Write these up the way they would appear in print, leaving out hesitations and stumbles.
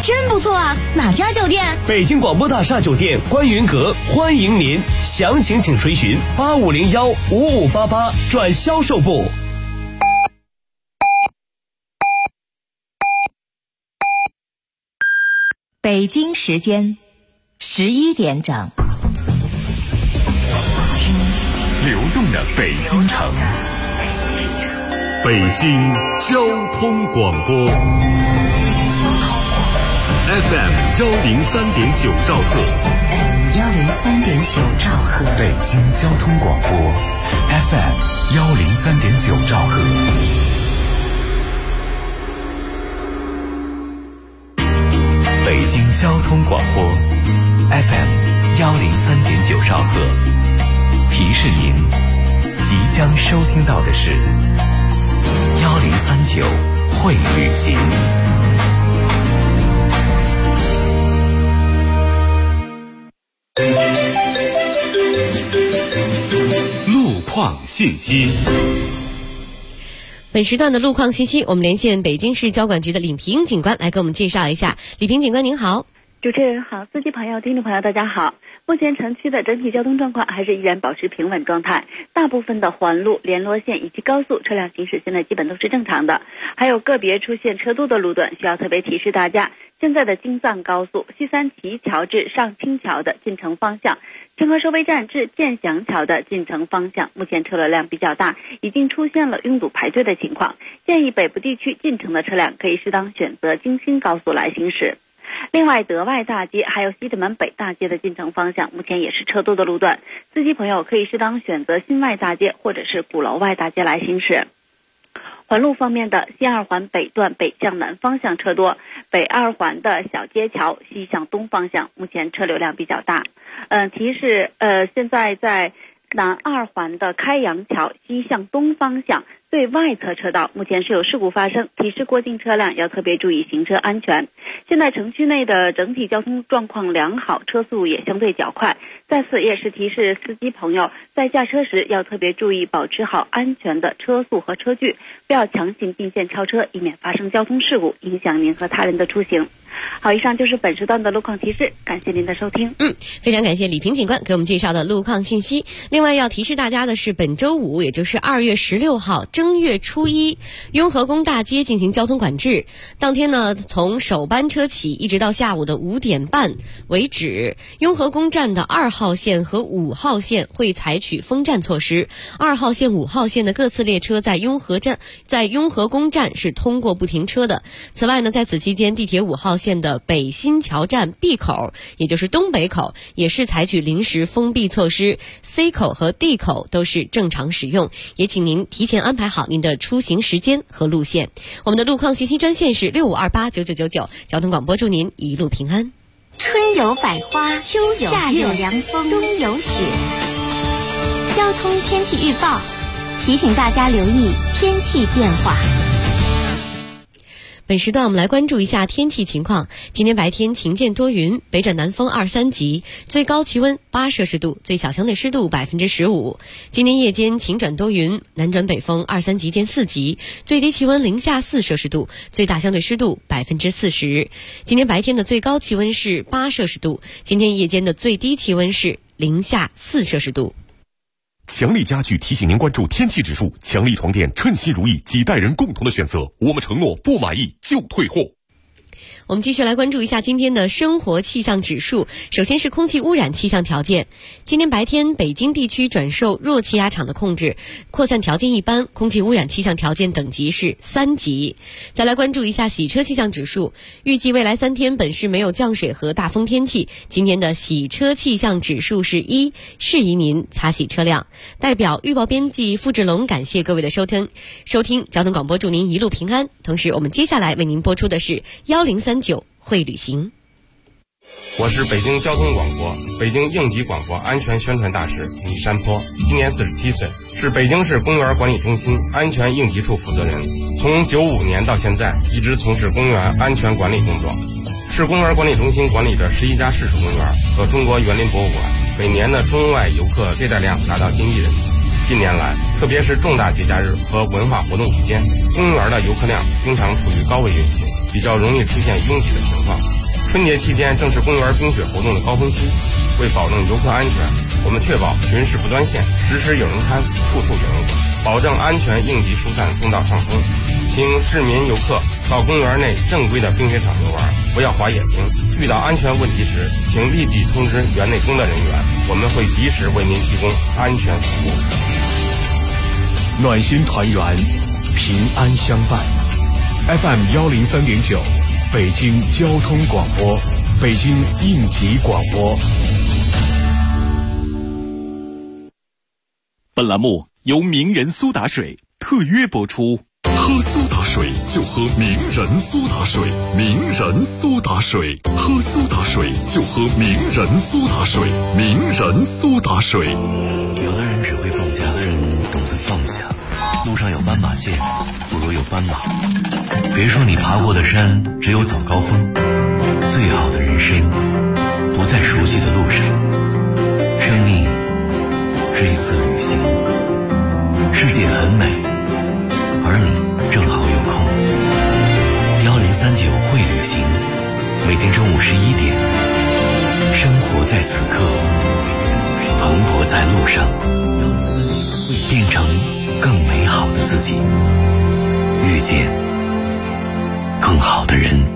真不错啊！哪家酒店？ 北京广播大厦酒店观云阁欢迎您，详情请垂询85015588转销售部。 北京时间11点整。 流动的北京城，北京交通广播 FM 103.9兆赫， 103.9兆赫， 北京交通广播 FM 103.9兆赫。北京交通广播 FM 103.9兆赫，提示您即将收听到的是1039会旅行。路况信息。 本时段的路况信息，我们连线北京市交管局的李平警官来给我们介绍一下。李平警官您好。 主持人好，司机朋友、听众朋友大家好。目前城区的整体交通状况还是依然保持平稳状态，大部分的环路、联络线以及高速车辆行驶现在基本都是正常的，还有个别出现车多的路段需要特别提示大家。现在的京藏高速西三旗桥至上清桥的进城方向，清河收费站至建祥桥的进城方向，目前车流量比较大，已经出现了拥堵排队的情况，建议北部地区进城的车辆可以适当选择京新高速来行驶。另外，德外大街还有西直门北大街的进城方向目前也是车多的路段，司机朋友可以适当选择新外大街或者是鼓楼外大街来行驶。环路方面的西二环北段北向南方向车多，北二环的小街桥西向东方向目前车流量比较大。提示现在在南二环的开阳桥西向东方向最外侧车道目前是有事故发生，提示过境车辆要特别注意行车安全。现在城区内的整体交通状况良好，车速也相对较快，在此也是提示司机朋友在驾车时要特别注意保持好安全的车速和车距，不要强行并线超车，以免发生交通事故，影响您和他人的出行。好，以上就是本时段的路况提示，感谢您的收听。 非常感谢李平警官给我们介绍的路况信息。另外要提示大家的是，本周五也就是2月16号正月初一，雍和宫大街进行交通管制。当天呢，从首班车起一直到下午的5点半为止，雍和宫站的2号线和5号线会采取封站措施。2号线、5号线的各次列车在雍和宫站是通过不停车的。此外呢，在此期间，地铁5号线的北新桥站 B 口，也就是东北口，也是采取临时封闭措施， C 口和 D 口都是正常使用，也请您提前安排好您的出行时间和路线。我们的路况信息专线是65289999，交通广播祝您一路平安。 春有百花，秋有夏有凉风，冬有雪。交通天气预报提醒大家留意天气变化。 本时段我们来关注一下天气情况。今天白天晴间多云，北转南风2、3级，最高气温8摄氏度，最小相对湿度15%。今天夜间晴转多云，南转北风2、3级见4级，最低气温零下4摄氏度，最大相对湿度40%。今天白天的最高气温是8摄氏度，今天夜间的最低气温是零下4摄氏度。 强力家具提醒您关注天气指数，强力床垫称心如意，几代人共同的选择，我们承诺不满意就退货。 我们继续来关注一下今天的生活气象指数。首先是空气污染气象条件。今天白天北京地区转受弱气压场的控制，扩散条件一般，空气污染气象条件等级是3级。再来关注一下洗车气象指数。预计未来3天本市没有降水和大风天气，今天的洗车气象指数是1，适宜您擦洗车辆。代表预报编辑付志龙感谢各位的收听交通广播，祝您一路平安。同时我们接下来为您播出的是1039会旅行。 我是北京交通广播北京应急广播安全宣传大使李山坡，今年47岁，是北京市公园管理中心安全应急处负责人，从95年到现在一直从事公园安全管理工作。市公园管理中心管理着11家市属公园和中国园林博物馆，每年的中外游客接待量达到近亿人次。近年来，特别是重大节假日和文化活动期间，公园的游客量经常处于高位运行。 比较容易出现拥挤的情况。春节期间正是公园冰雪活动的高峰期，为保证游客安全，我们确保巡视不断线，时时有人看，处处有人管，保证安全应急疏散通道畅通。请市民游客到公园内正规的冰雪场游玩，不要滑野冰。遇到安全问题时，请立即通知园内工作人员，我们会及时为您提供安全服务。 暖心团圆，平安相伴。FM 103.9，北京交通广播，北京应急广播。 本栏目由名人苏打水特约播出。 喝苏打水就喝名人苏打水，名人苏打水，喝苏打水就喝名人苏打水，名人苏打水。 有的人只会放下，有的人懂得放下。路上有斑马线，不如有斑马。别说你爬过的山只有早高峰，最好的人生不在熟悉的路上。生命是一次旅行，世界很美，而你正好有空。1039会旅行，每天中午11点，生活在此刻，蓬勃在路上，变成更美好的自己，遇见更好的人。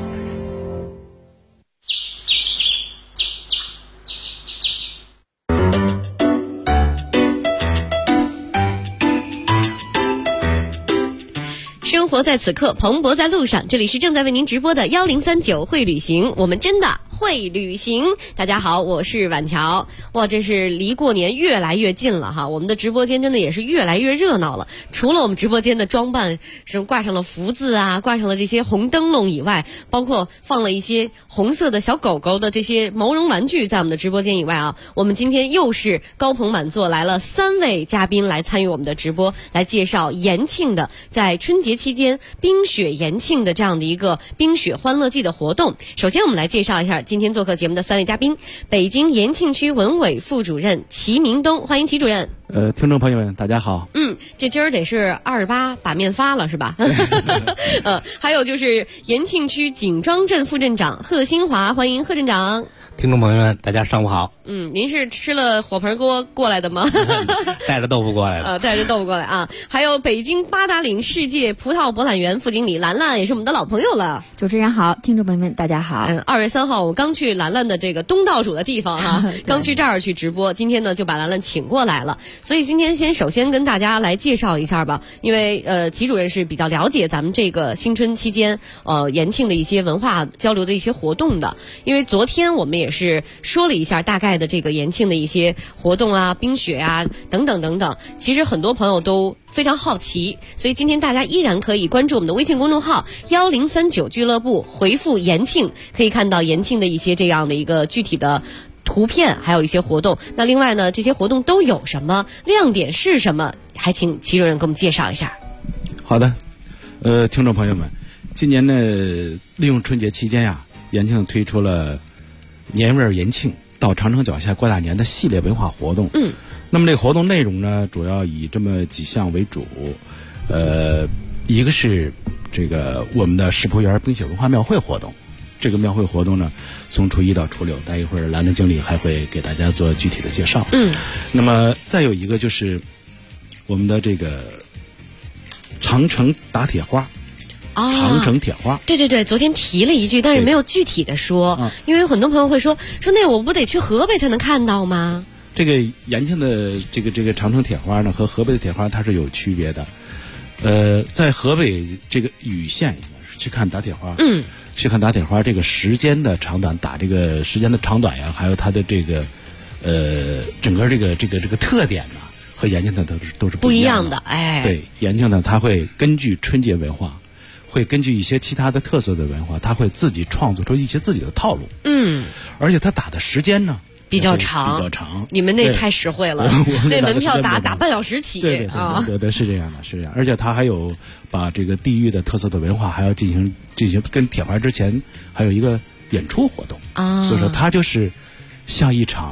生活在此刻，蓬勃在路上。这里是正在为您直播的1039会旅行，我们真的会旅行。大家好，我是婉乔。哇，这是离过年越来越近了哈，我们的直播间真的也是越来越热闹了。除了我们直播间的装扮是挂上了福字啊，挂上了这些红灯笼以外，包括放了一些红色的小狗狗的这些毛绒玩具在我们的直播间以外啊，我们今天又是高朋满座，来了3位嘉宾来参与我们的直播，来介绍延庆的在春节期间冰雪延庆的这样的一个冰雪欢乐季的活动。首先我们来介绍一下今天做客节目的3位嘉宾，北京延庆区文委副主任齐明东，欢迎齐主任。 听众朋友们大家好。 这今儿得是28把面发了是吧？还有就是延庆区景庄镇副镇长贺新华，欢迎贺镇长。 听众朋友们大家上午好。 您是吃了火盆锅过来的吗？ 带着豆腐过来的。 带着豆腐过来啊。还有北京八达岭世界葡萄博览园副经理兰兰，也是我们的老朋友了。 主持人好，听众朋友们大家好。 2月3号我刚去兰兰的这个东道主的地方哈，刚去这儿去直播，今天呢就把兰兰请过来了。所以今天首先跟大家来介绍一下吧，因为齐主任是比较了解咱们这个新春期间延庆的一些文化交流的一些活动的。因为昨天我们也是说了一下大概的这个延庆的一些活动啊、冰雪啊等等等等，其实很多朋友都非常好奇，所以今天大家依然可以关注我们的微信公众号1039俱乐部，回复延庆，可以看到延庆的一些这样的一个具体的图片，还有一些活动。那另外呢，这些活动都有什么亮点是什么，还请齐主任给我们介绍一下。 好的，听众朋友们，今年呢利用春节期间呀，延庆推出了年味延庆到长城脚下过大年的系列文化活动。那么这个活动内容呢，主要以这么几项为主。一个是这个我们的石浦园冰雪文化庙会活动，这个庙会活动呢，从初1到初6，待一会儿兰兰经理还会给大家做具体的介绍。那么再有一个就是我们的这个长城打铁花。长城铁花， 对，昨天提了一句，但是没有具体的说，因为有很多朋友会说那我不得去河北才能看到吗？ 这个延庆的这个长城铁花呢，和河北的铁花它是有区别的。在河北这个禹县去看打铁花，去看打铁花这个时间的长短，打这个时间的长短呀，还有它的这个整个这个特点呢，和延庆的都是不一样的。对，延庆呢，它会根据春节文化。会根据一些其他的特色的文化，他会自己创作出一些自己的套路。而且他打的时间呢比较长。你们那太实惠了，那门票打半小时起。 对，是这样的，是这样。而且他还有把这个地域的特色的文化还要进行跟铁花之前还有一个演出活动。所以说它就是像一场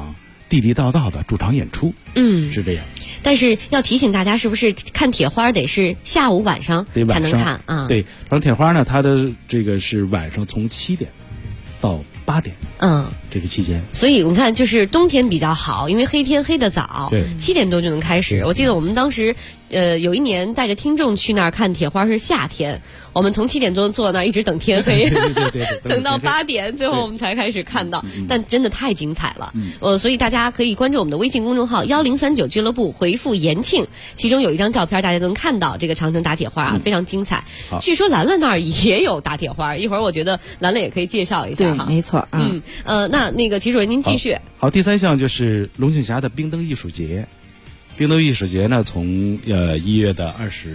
地地道道的驻场演出，是这样。 但是要提醒大家，是不是看铁花得是下午晚上才能看啊？ 对，反正铁花呢，它的这个是晚上从7点到8点，这个期间。 所以你看，就是冬天比较好，因为黑天黑得早， 对 ，7点多就能开始。我记得我们当时，有一年带着听众去那儿看铁花是夏天，我们从7点多坐那儿一直等天黑， 对， 等到8点，最后我们才开始看到。但真的太精彩了，所以大家可以关注我们的微信公众号1039俱乐部，回复延庆，其中有一张照片，大家都能看到这个长城打铁花啊，非常精彩。据说兰兰那儿也有打铁花，一会儿我觉得兰兰也可以介绍一下哈。 对，没错。 那个齐主任您继续。 好，第3项就是龙庆峡的冰灯艺术节。冰灯艺术节呢，从1月的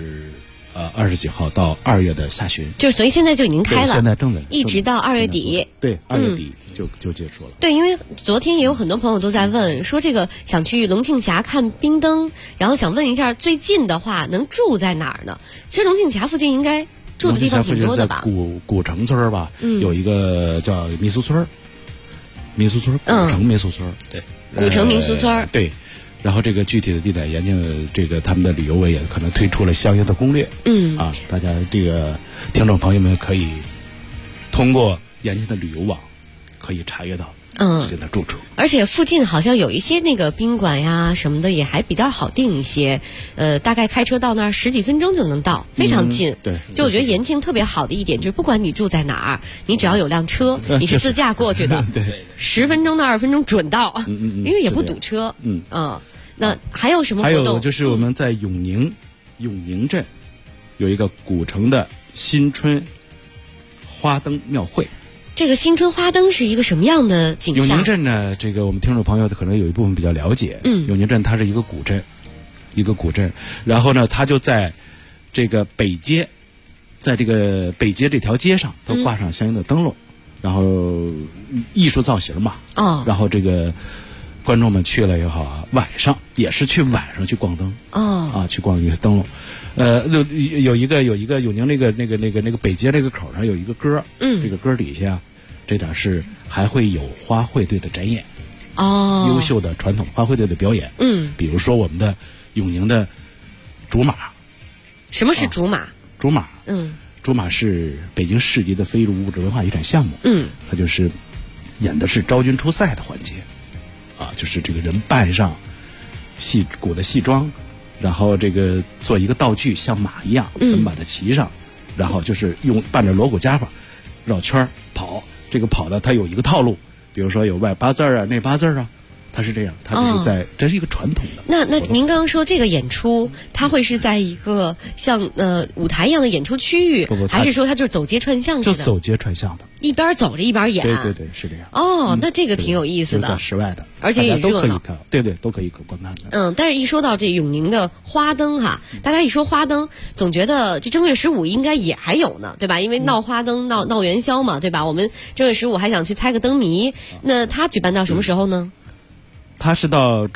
20几号到2月的下旬， 就是所以现在就已经开了， 现在正在一直到2月底。 对，2月底就结束了。 对，因为昨天也有很多朋友都在问，说这个想去龙庆峡看冰灯，然后想问一下最近的话能住在哪儿呢？其实龙庆峡附近应该住的地方挺多的吧？ 古城村吧，有一个叫民俗村，古城民俗村，对， 古城民俗村， 对。然后这个具体的地点，延庆这个他们的旅游委也可能推出了相应的攻略，大家这个听众朋友们可以通过延庆的旅游网可以查阅到之间的住处。 而且附近好像有一些那个宾馆呀什么的也还比较好订一些，大概开车到那儿10几分钟就能到，非常近。 对， 就我觉得延庆特别好的一点就是，不管你住在哪儿，你只要有辆车，你是自驾过去的， 对 ，10分钟到20分钟准到，因为也不堵车。那还有什么活动？ 还有就是我们在永宁镇有一个古城的新春花灯庙会。 这个新春花灯是一个什么样的景象？ 永宁镇呢，这个我们听众朋友可能有一部分比较了解。永宁镇它是一个古镇，然后呢，它就在这个北街，在这个北街这条街上都挂上相应的灯笼，然后艺术造型嘛。然后这个观众们去了以后啊，晚上去逛灯去逛一个灯笼。有一个永宁那个北街这个口上有一个歌，这个歌底下这点是还会有花卉队的展演，优秀的传统花卉队的表演，比如说我们的永宁的竹马。 什么是竹马？ 竹马，竹马是北京市级的非遗物质文化遗产项目，它就是演的是昭君出塞的环节，就是这个人扮上古的戏装。然后这个做一个道具，像马一样，把它骑上，然后就是伴着锣鼓家伙绕圈跑。这个跑的它有一个套路，比如说有外8字啊，内8字啊，它是这样，它就是这是一个传统的。 那您刚刚说这个演出，它会是在一个像舞台一样的演出区域，还是说它就是走街串巷似的？ 就走街串巷的， 一边走着一边演。 对，是这样。 那这个挺有意思的， 就是在室外的， 而且也热闹。 对，都可以观看的。 但是一说到这永宁的花灯哈，大家一说花灯，总觉得这正月15应该也还有呢，对吧？因为闹花灯、闹元宵嘛，对吧？我们正月15还想去猜个灯谜，那它举办到什么时候呢？ 它是到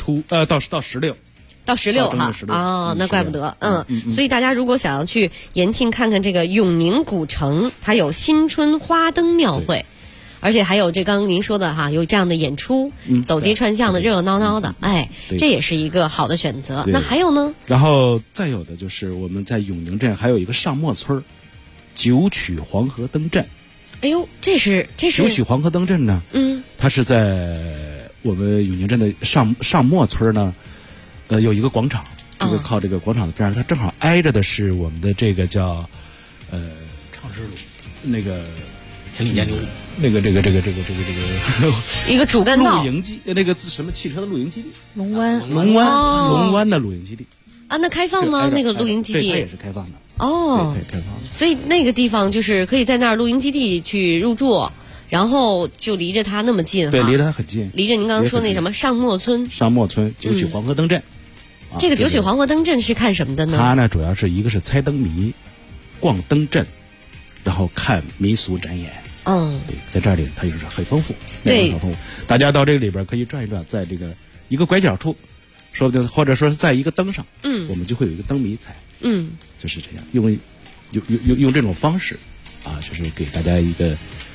16。 到16哈那怪不得。所以大家如果想要去延庆看看这个永宁古城，它有新春花灯庙会，而且还有这刚刚您说的哈，有这样的演出，走街串巷的，热热闹闹的，这也是一个好的选择。那还有呢？ 然后再有的就是我们在永宁镇还有一个上磨村九曲黄河灯镇。 哎呦，这是九曲黄河灯镇呢？它是在我们永宁镇的上磨村呢。有一个广场，这个靠这个广场的边上，它正好挨着的是我们的这个叫畅之路，那个千里江流， 这个一个主干道， 露营基那个什么汽车的露营基地， 龙湾的露营基地那开放吗？那个露营基地对，它也是开放的。 对， 开放的。 所以那个地方就是可以在那儿露营基地去入住。然后就离着它那么近， 对，离着它很近， 离着您刚刚说那什么上磨村九曲黄河灯镇。 这个九曲黄河灯镇是看什么的呢？ 它呢主要是一个是猜灯谜，逛灯镇，然后看民俗展演。对，在这里它也是很丰富， 对， 很丰富。大家到这个里边可以转一转，在这个一个拐角处，说不定或者说是在一个灯上，我们就会有一个灯谜猜，就是这样，用这种方式就是给大家一个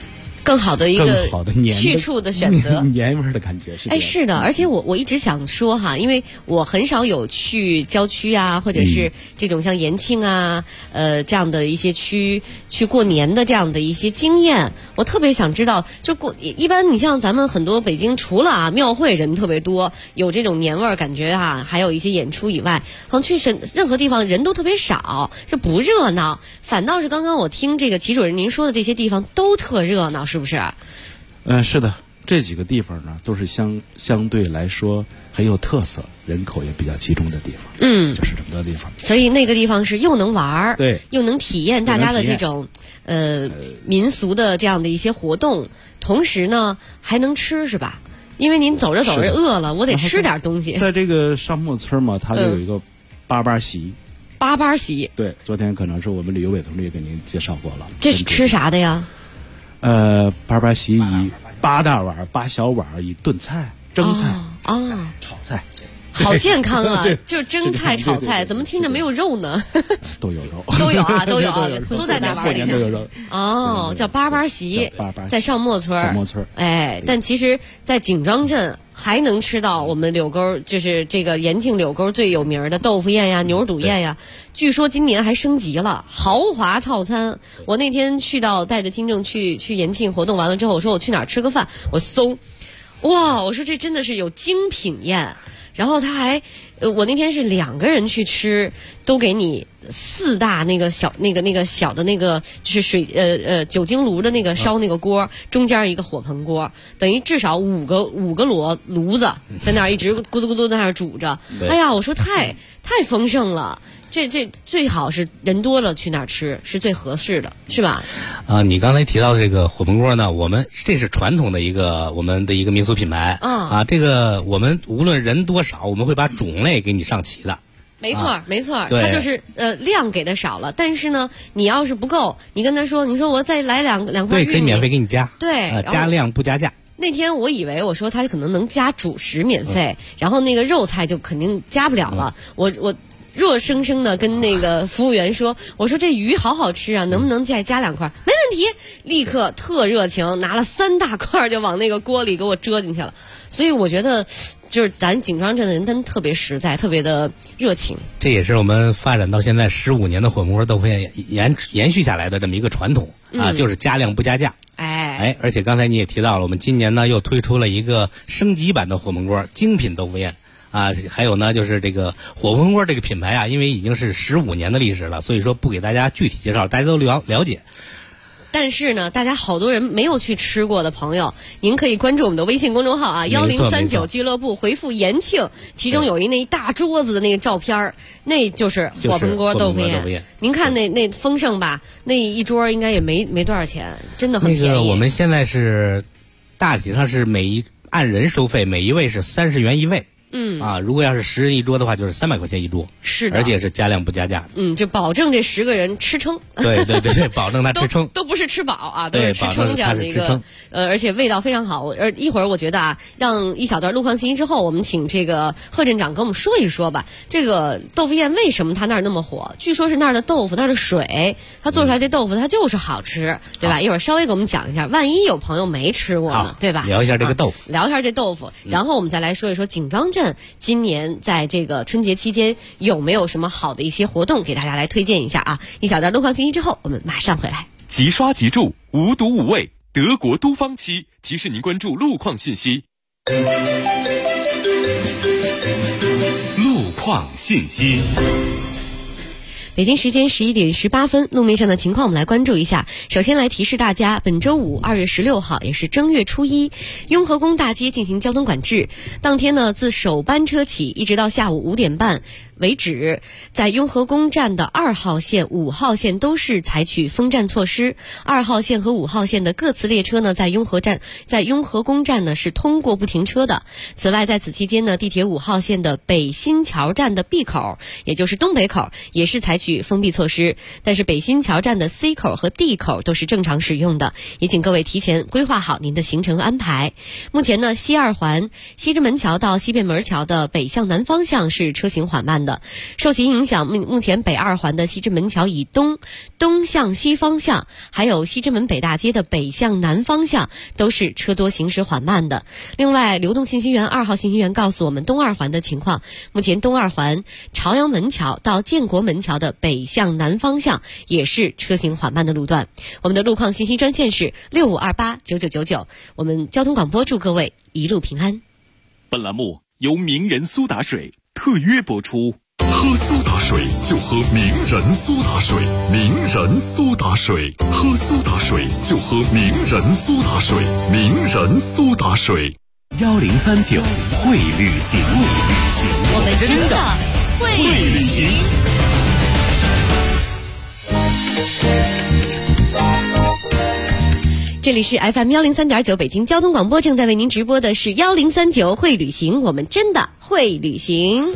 更好的一个去处的选择， 年味的感觉是。 是的，而且我一直想说哈，因为我很少有去郊区啊，或者是这种像延庆啊，这样的一些区去过年的这样的一些经验，我特别想知道，就一般你像咱们很多北京除了庙会人特别多，有这种年味儿感觉还有一些演出以外，好像去任何地方人都特别少，就不热闹，反倒是刚刚我听这个齐主任您说的这些地方都特热闹，是不是？ 是的，这几个地方呢都是相对来说很有特色，人口也比较集中的地方。就是这么多地方。 所以那个地方是又能玩， 对， 又能体验大家的这种民俗的这样的一些活动，同时呢还能吃，是吧？因为您走着走着饿了，我得吃点东西。 在这个上木村嘛，它就有一个八八席。 八八席， 对，昨天可能是我们旅游委同志也给您介绍过了。 这是吃啥的呀？ 八八席以8大碗、8小碗以炖菜、蒸菜、炒菜。 好健康啊！就蒸菜、炒菜，怎么听着没有肉呢？ 都有肉， 都有啊，都有啊，都在那碗里。 过年都有肉。 叫八八席，在上磨村。 上磨村。 但其实，在景庄镇还能吃到我们柳沟，就是这个延庆柳沟最有名的豆腐宴呀、牛肚宴呀。据说今年还升级了豪华套餐。我那天带着听众去延庆活动完了之后，我说我去哪儿吃个饭，我搜，哇，我说这真的是有精品宴。然后他还，我那天是2个人去吃，都给你4大那个小的那个就是酒精炉的那个烧那个锅，中间一个火盆锅，等于至少五个炉子在那儿一直咕嘟咕嘟在那儿煮着。哎呀，我说太丰盛了。这最好是人多了去那儿吃是最合适的，是吧？ 你刚才提到的这个火盆锅呢，这是传统的我们的一个民俗品牌这个我们无论人多少，我们会把种类给你上齐的。 没错，它就是量给的少了，但是呢，你要是不够，你跟他说，你说我再来两块玉米， 对，可以免费给你加， 对， 加量不加价。 那天我以为我说他可能能加主食免费，然后那个肉菜就肯定加不了了，我弱生生的跟那个服务员说，我说这鱼好好吃啊，能不能再加2块？没问题，立刻特热情，拿了3大块就往那个锅里给我遮进去了。所以我觉得，就是咱景庄镇的人真特别实在，特别的热情。 这也是我们发展到现在15年的火锅豆腐宴延续下来的这么一个传统就是加量不加价。而且刚才你也提到了，我们今年呢又推出了一个升级版的火焖锅精品豆腐宴。还有呢，就是这个火焖锅这个品牌因为已经是15年的历史了，所以说不给大家具体介绍，大家都了解。 但是呢，大家好多人没有去吃过的朋友，您可以关注我们的微信公众号1039俱乐部，回复延庆，其中有那一大桌子的那个照片，那就是火焖锅豆腐宴。您看那丰盛吧，那一桌应该也没多少钱，真的很便宜。 那个我们现在是大体上是按人收费，每一位是30元一位。如果要是10人一桌的话，就是300块钱一桌。 是的， 而且是加量不加价。 就保证这10个人吃撑。 对，保证他吃撑。 都不是吃饱都是吃撑这样的一个而且味道非常好。一会儿我觉得让一小段路况信息之后，我们请这个贺镇长跟我们说一说吧。这个豆腐宴为什么他那儿那么火？据说是那儿的豆腐，那儿的水，他做出来这豆腐它就是好吃，对吧？一会儿稍微给我们讲一下，万一有朋友没吃过呢，对吧？ 聊一下这个豆腐， 聊一下这豆腐，然后我们再来说一说景庄镇今年在这个春节期间有没有什么好的一些活动给大家来推荐一下啊？一小段路况信息之后，我们马上回来。 即刷即住，无毒无味，德国都芳漆提示您关注路况信息。路况信息。 北京时间11点18分，路面上的情况我们来关注一下。首先来提示大家，本周五2月16号也是正月初一，雍和宫大街进行交通管制。当天呢，自首班车起一直到下午5点半为止，在雍和宫站的2号线、5号线都是采取封站措施。2号线和5号线的各次列车呢，在雍和宫站呢是通过不停车的。此外，在此期间呢，地铁5号线的北新桥站的 B 口，也就是东北口，也是采取封闭措施。但是北新桥站的 C 口和 D 口都是正常使用的，也请各位提前规划好您的行程安排。目前呢，西2环西直门桥到西便门桥的北向南方向是车行缓慢的。 慢的。受其影响，目前北二环的西直门桥以东向西方向，还有西直门北大街的北向南方向都是车多行驶缓慢的。另外，流动信息员2号信息员告诉我们东二环的情况，目前东二环朝阳门桥到建国门桥的北向南方向也是车行缓慢的路段。我们的路况信息专线是65289999，我们交通广播祝各位一路平安。 本栏目由名人苏打水特约播出。 喝苏打水就喝名人苏打水，名人苏打水，喝苏打水就喝名人苏打水，名人苏打水。 1039会旅行， 我们真的会旅行。这里是 FM103.9 北京交通广播，正在为您直播的是1039会旅行，我们真的会旅行。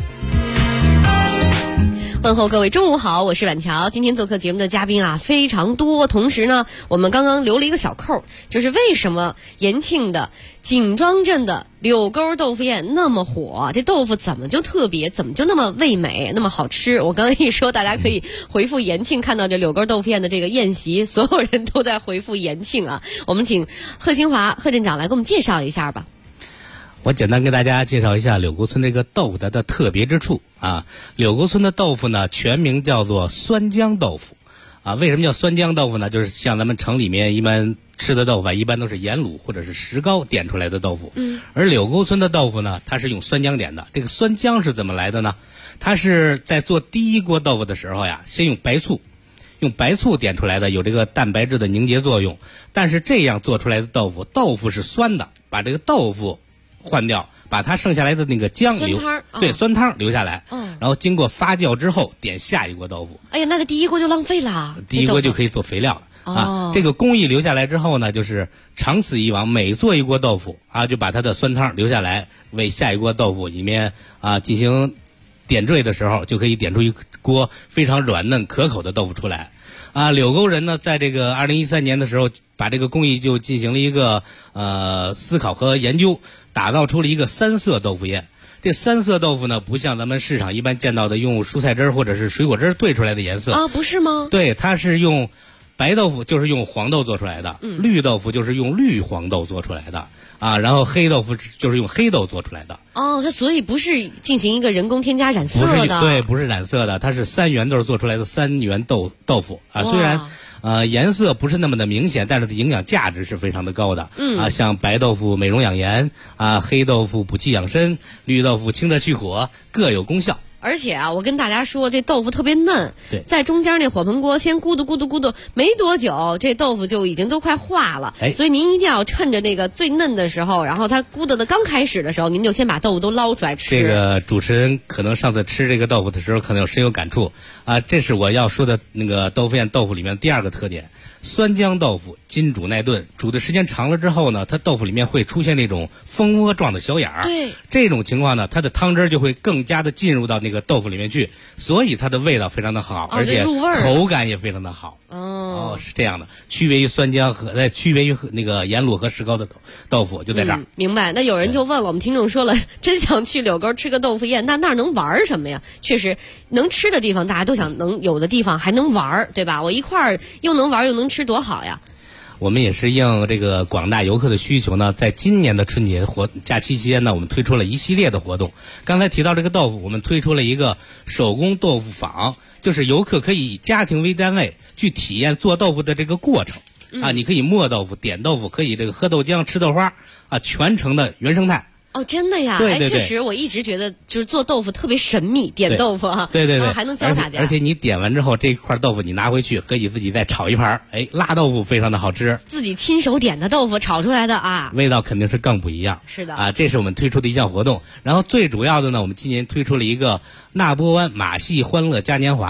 问候各位中午好，我是婉乔。今天做客节目的嘉宾啊非常多，同时呢我们刚刚留了一个小扣，就是为什么延庆的景庄镇的柳沟豆腐宴那么火，这豆腐怎么就特别，怎么就那么味美，那么好吃。我刚刚一说，大家可以回复延庆，看到这柳沟豆腐宴的这个宴席，所有人都在回复延庆啊。我们请贺新华贺镇长来给我们介绍一下吧。 我简单给大家介绍一下柳沟村这个豆腐它的特别之处啊。柳沟村的豆腐呢，全名叫做酸浆豆腐啊。为什么叫酸浆豆腐呢？就是像咱们城里面一般吃的豆腐一般都是盐卤或者是石膏点出来的豆腐，而柳沟村的豆腐呢，它是用酸浆点的。这个酸浆是怎么来的呢？它是在做第一锅豆腐的时候呀，先用白醋点出来的，有这个蛋白质的凝结作用。但是这样做出来的豆腐是酸的，把这个豆腐换掉，把它剩下来的那个浆酸汤留下来，然后经过发酵之后点下一锅豆腐。 哎呀，那第一锅就浪费了， 第一锅就可以做肥料了啊。这个工艺留下来之后呢，就是长此以往，每做一锅豆腐啊，就把它的酸汤留下来，为下一锅豆腐里面啊进行点缀的时候，就可以点出一锅非常软嫩可口的豆腐出来。啊，柳沟人呢，在这个2013年的时候，把这个工艺就进行了一个思考和研究，打造出了一个3色豆腐宴。这3色豆腐呢，不像咱们市场一般见到的用蔬菜汁或者是水果汁兑出来的颜色啊，不是吗？ 对，它是用白豆腐，就是用黄豆做出来的，绿豆腐就是用绿黄豆做出来的啊，然后黑豆腐就是用黑豆做出来的。 哦，它所以不是进行一个人工添加染色的， 对，不是染色的，它是3元豆做出来的3元豆腐啊。虽然颜色不是那么的明显，但是营养价值是非常的高的。啊，像白豆腐美容养颜啊，黑豆腐补气养身，绿豆腐清热去火，各有功效。 而且啊，我跟大家说，这豆腐特别嫩，在中间那火盆锅先咕嘟咕嘟咕嘟，没多久这豆腐就已经都快化了。所以您一定要趁着那个最嫩的时候，然后它咕嘟的刚开始的时候，您就先把豆腐都捞出来吃。 这个主持人可能上次吃这个豆腐的时候，可能有深有感触啊。这是我要说的那个豆腐宴豆腐里面第2个特点。酸浆豆腐筋煮耐炖，煮的时间长了之后呢，它豆腐里面会出现那种蜂窝状的小眼儿。 对， 这种情况呢，它的汤汁就会更加的进入到那个豆腐里面去，所以它的味道非常的好，而且口感也非常的好。哦，是这样的，区别于酸浆和区别于那个盐卤和石膏的豆腐就在这儿。 明白。那有人就问了，我们听众说了，真想去柳沟吃个豆腐宴，那儿能玩什么呀？确实，能吃的地方大家都想能有的地方还能玩，对吧？我一块儿又能玩又能吃，多好呀！ 我们也是应这个广大游客的需求呢，在今年的春节假期期间呢，我们推出了一系列的活动。刚才提到这个豆腐，我们推出了一个手工豆腐坊，就是游客可以以家庭为单位去体验做豆腐的这个过程啊。你可以磨豆腐、点豆腐，可以这个喝豆浆、吃豆花啊，全程的原生态。 哦，真的呀！ 对对对， 确实，我一直觉得就是做豆腐特别神秘，点豆腐啊， 对， 还能教大家。 而且你点完之后，这块豆腐你拿回去，可以自己再炒一盘，辣豆腐非常的好吃。 自己亲手点的豆腐炒出来的啊， 味道肯定是更不一样。 是的啊，这是我们推出的一项活动。然后最主要的呢，我们今年推出了一个纳波湾马戏欢乐嘉年华。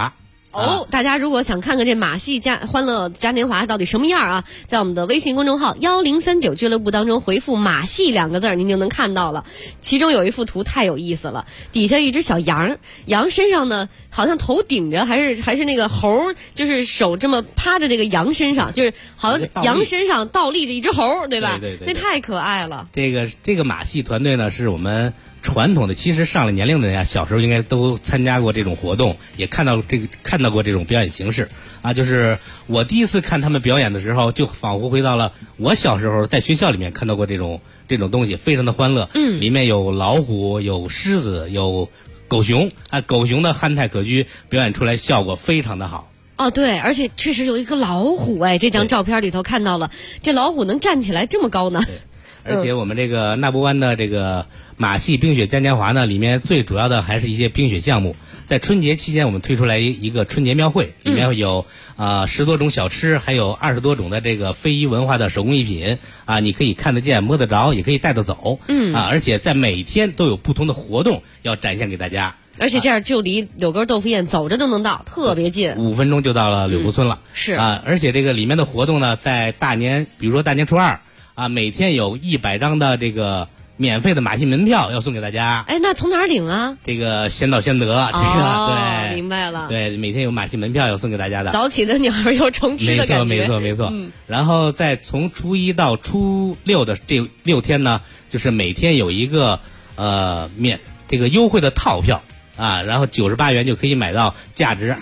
大家如果想看看这马戏欢乐嘉年华到底什么样啊，在我们的微信公众号1039俱乐部当中回复马戏2个字，您就能看到了。其中有一幅图太有意思了，底下一只小羊身上呢好像头顶着，还是那个猴，就是手这么趴着这个羊身上，就是好像羊身上倒立着一只猴，对吧？ 对， 那太可爱了。 这个马戏团队呢，是我们传统的，其实上了年龄的人啊，小时候应该都参加过这种活动，也看到过这种表演形式啊。就是我第一次看他们表演的时候，就仿佛回到了我小时候在学校里面看到过这种东西，非常的欢乐。里面有老虎，有狮子，有狗熊啊，狗熊的憨态可掬，表演出来效果非常的好。 对，而且确实有一个老虎，这张照片里头看到了，这老虎能站起来这么高呢。 而且我们这个纳博湾的这个马戏冰雪嘉年华呢，里面最主要的还是一些冰雪项目。在春节期间，我们推出来一个春节庙会，里面有10多种小吃，还有20多种的这个非遗文化的手工艺品啊，你可以看得见、摸得着，也可以带得走。而且在每天都有不同的活动要展现给大家。 而且这样就离柳沟豆腐宴走着都能到，特别近 ，5分钟就到了柳沟村了。 是啊，而且这个里面的活动呢，在比如说大年初2。每天有100张的这个免费的马戏门票要送给大家。 那从哪儿领啊？ 这个先到先得，对， 明白了。 对，每天有马戏门票要送给大家的。 早起的鸟儿有虫吃的感觉。 没错。然后在从初1到初6的这6天呢，就是每天有一个这个优惠的套票啊，然后98元就可以买到价值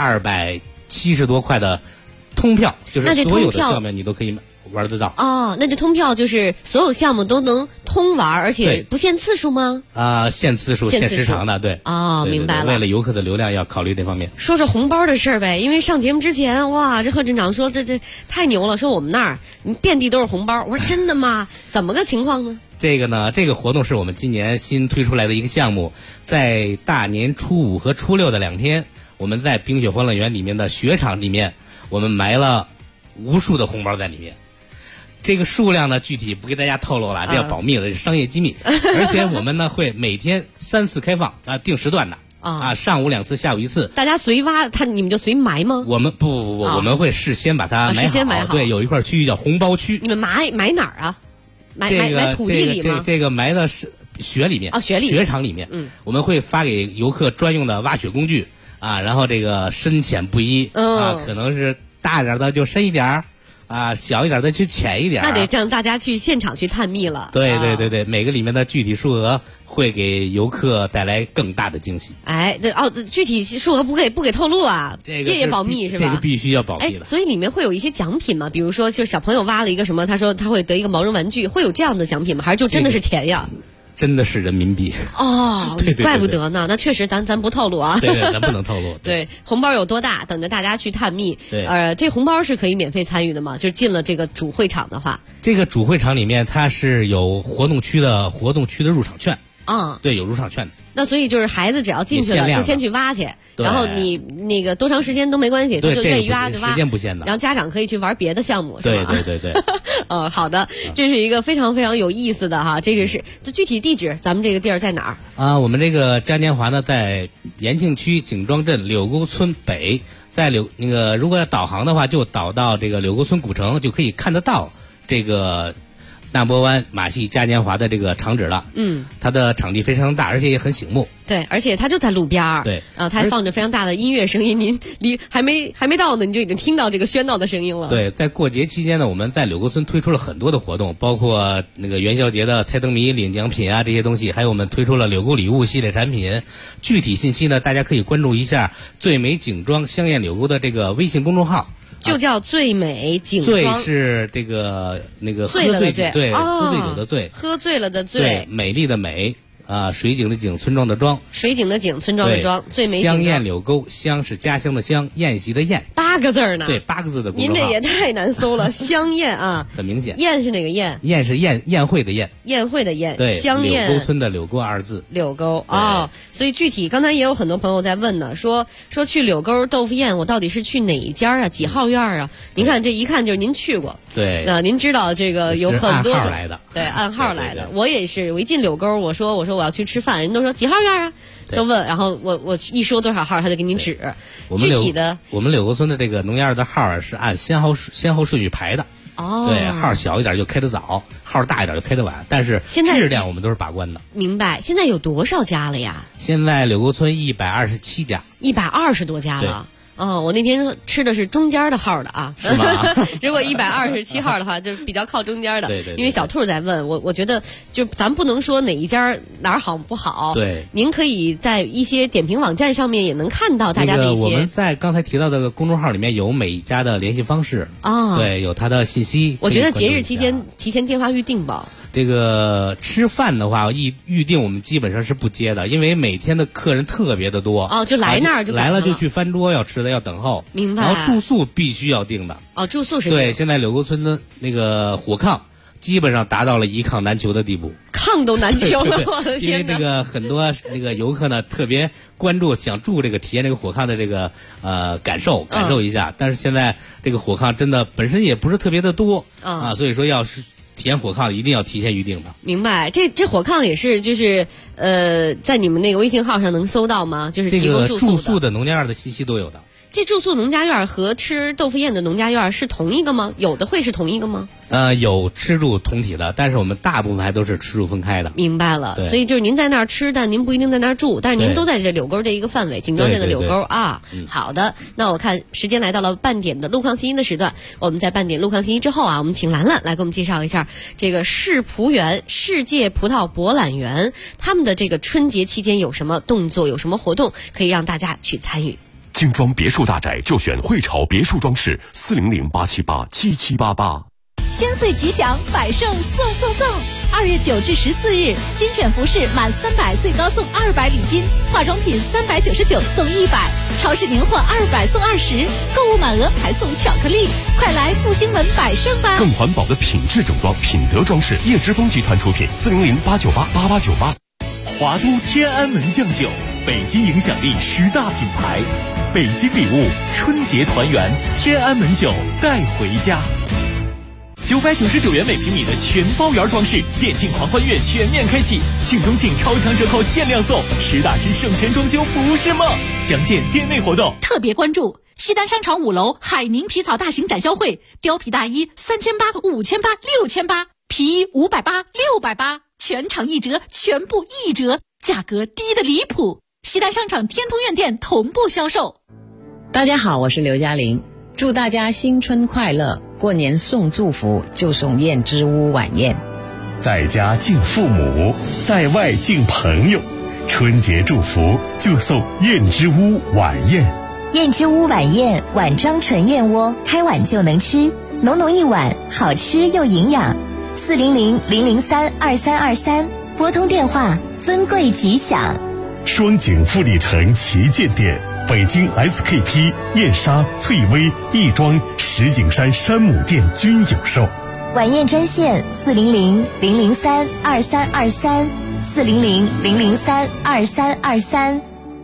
270多块的通票，就是所有的项目你都可以玩得到。 那这通票就是所有项目都能通玩，而且不限次数吗？ 限次数、限时长的，对。 明白了。 为了游客的流量，要考虑这方面。 说红包的事儿呗，因为上节目之前，哇，这贺镇长说这太牛了，说我们那儿遍地都是红包。我说真的吗？怎么个情况呢？ 这个活动是我们今年新推出来的一个项目，在大年初5和初6的2天，我们在冰雪欢乐园里面的雪场里面，我们埋了无数的红包在里面。这个数量呢，具体不给大家透露了，这要保密了，这是商业机密。而且我们呢会每天3次开放定时段的上午2次，下午1次。 大家随挖，你们就随埋吗？ 我们不，我们会事先把它埋好。 事先埋好。 对，有一块区域叫红包区。 你们埋哪儿啊？埋土地里吗？ 这个埋的是雪里面。雪场里面。我们会发给游客专用的挖雪工具然后这个深浅不一可能是大点的就深一点小一点的去浅一点， 那得让大家去现场去探秘了。 对，每个里面的具体数额会给游客带来更大的惊喜。 具体数额不给透露啊， 这个也保密是吧？ 这个必须要保密了。 所以里面会有一些奖品吗？比如说，就是小朋友挖了一个什么，他说他会得一个毛绒玩具，会有这样的奖品吗？还是就真的是钱呀？ 真的是人民币对，怪不得呢。那确实咱不透露啊。 对，咱不能透露。 对，红包有多大，等着大家去探秘。 对， 这红包是可以免费参与的吗？就是进了这个主会场的话， 这个主会场里面它是有活动区的入场券对，有入场券的。 那所以就是孩子只要进去了，就先去挖去，然后你那个多长时间都没关系，他就愿意挖就挖， 时间不限的。 然后家长可以去玩别的项目，是吧？ 对。 好的，这是一个非常非常有意思的哈，这个是具体地址，咱们这个地儿在哪儿？我们这个嘉年华呢，在延庆区景庄镇柳沟村北，在如果要导航的话，就导到这个柳沟村古城，就可以看得到这个纳博湾马戏嘉年华的这个场址了。它的场地非常大，而且也很醒目。 对，而且它就在路边儿。 对， 它还放着非常大的音乐声音，您离还没到呢，你就已经听到这个喧闹的声音了。 对，在过节期间呢，我们在柳沟村推出了很多的活动，包括那个元宵节的猜灯谜、领奖品这些东西，还有我们推出了柳沟礼物系列产品。具体信息呢，大家可以关注一下最美景庄香艳柳沟的这个微信公众号。 就叫最美景庄， 醉是这个喝醉酒，对，喝醉酒的醉， 喝醉了的醉， 对，美丽的美水井的井，村庄的庄， 水井的井，村庄的庄，最美景香艳柳沟，香是家乡的香，宴席的宴 ，8个字呢， 对，8个字的公众号。 您这也太难搜了，香艳很明显。 宴是哪个宴？ 宴是宴会的宴， 宴会的宴， 对， 香艳。 柳沟村的柳沟2字， 柳沟所以具体刚才也有很多朋友在问呢，说去柳沟豆腐宴，我到底是去哪一家几号院啊？您看这一看就是您去过， 对， 您知道这个有很多暗号来的， 对，暗号来的。我也是，我一进柳沟，我说我要去吃饭，人都说几号院啊，都问，然后我一说多少号，他就给你指。具体的，我们柳沟村的这个农家院的号是按先后顺序排的。对，号小一点就开得早，号大一点就开得晚，但是质量我们都是把关的。 明白。现在有多少家了呀？ 现在柳沟村127家 ，120多家了。哦，我那天吃的是中间的号的啊， 是吗？ 如果127号的话，就是比较靠中间的。 对对。 因为小兔在问我觉得就咱不能说哪一家哪儿好不好。 对。 您可以在一些点评网站上面也能看到大家的一些。 我们在刚才提到的公众号里面有每一家的联系方式啊， 对，有他的信息。 我觉得节日期间提前电话预定吧。 这个吃饭的话，预定我们基本上是不接的，因为每天的客人特别的多。 哦，就来那儿就来了就去翻桌，要吃的要等候。 明白。 然后住宿必须要定的。 哦，住宿是。 对，现在柳沟村的那个火炕基本上达到了一炕难求的地步。 炕都难求了，我的天哪！因为那个很多那个游客呢特别关注，想住这个体验这个火炕的这个感受一下。但是现在这个火炕真的本身也不是特别的多啊，所以说要是体验火炕一定要提前预定的。 明白。这火炕也是就是在你们那个微信号上能搜到吗？就是提供住宿的农家院的信息都有的。 这住宿农家院和吃豆腐宴的农家院是同一个吗？有的会是同一个吗？ 有吃住同体的，但是我们大部分还都是吃住分开的。 明白了。所以就是您在那儿吃，但您不一定在那儿住，但是您都在这柳沟这一个范围，锦庄镇的柳沟啊。好的，那我看时间来到了半点的路况信息的时段，我们在半点路况信息之后啊，我们请兰兰来给我们介绍一下这个世葡园世界葡萄博览园，他们的这个春节期间有什么动作，有什么活动可以让大家去参与。 精装别墅大宅就选汇潮别墅装饰，400-878-7788。 千岁吉祥，百胜送！2月9至14日，精选服饰满300最高送200礼金，化妆品399送100，超市年货200送20，购物满额还送巧克力，快来复兴门百胜吧！ 更环保的品质整装，品德装饰，叶之峰集团出品，400-898-8898。 华都天安门酱酒，北京影响力10大品牌，北京礼物春节团圆，天安门酒带回家。999元每平米的全包圆装饰，电竞狂欢月全面开启，庆中庆超强折扣限量送，实打实省钱装修不是梦。详见店内活动。 特别关注西单商场5楼海宁皮草大型展销会，貂皮大衣3800、5800、6800，皮衣580、680，全场1折，全部1折，价格低得离谱。西单商场天通苑店同步销售。 大家好，我是刘嘉玲，祝大家新春快乐，过年送祝福就送燕之屋晚宴。 在家敬父母，在外敬朋友，春节祝福就送燕之屋晚宴。 燕之屋晚宴，碗装纯燕窝，开碗就能吃，浓浓一碗，好吃又营养。400-003-2323，拨通电话，尊贵吉祥。 双井富力城旗舰店，北京 SKP、燕莎、翠微、亦庄、石景山山姆店均有售。 晚宴专线400-003-2323，400-003-2323。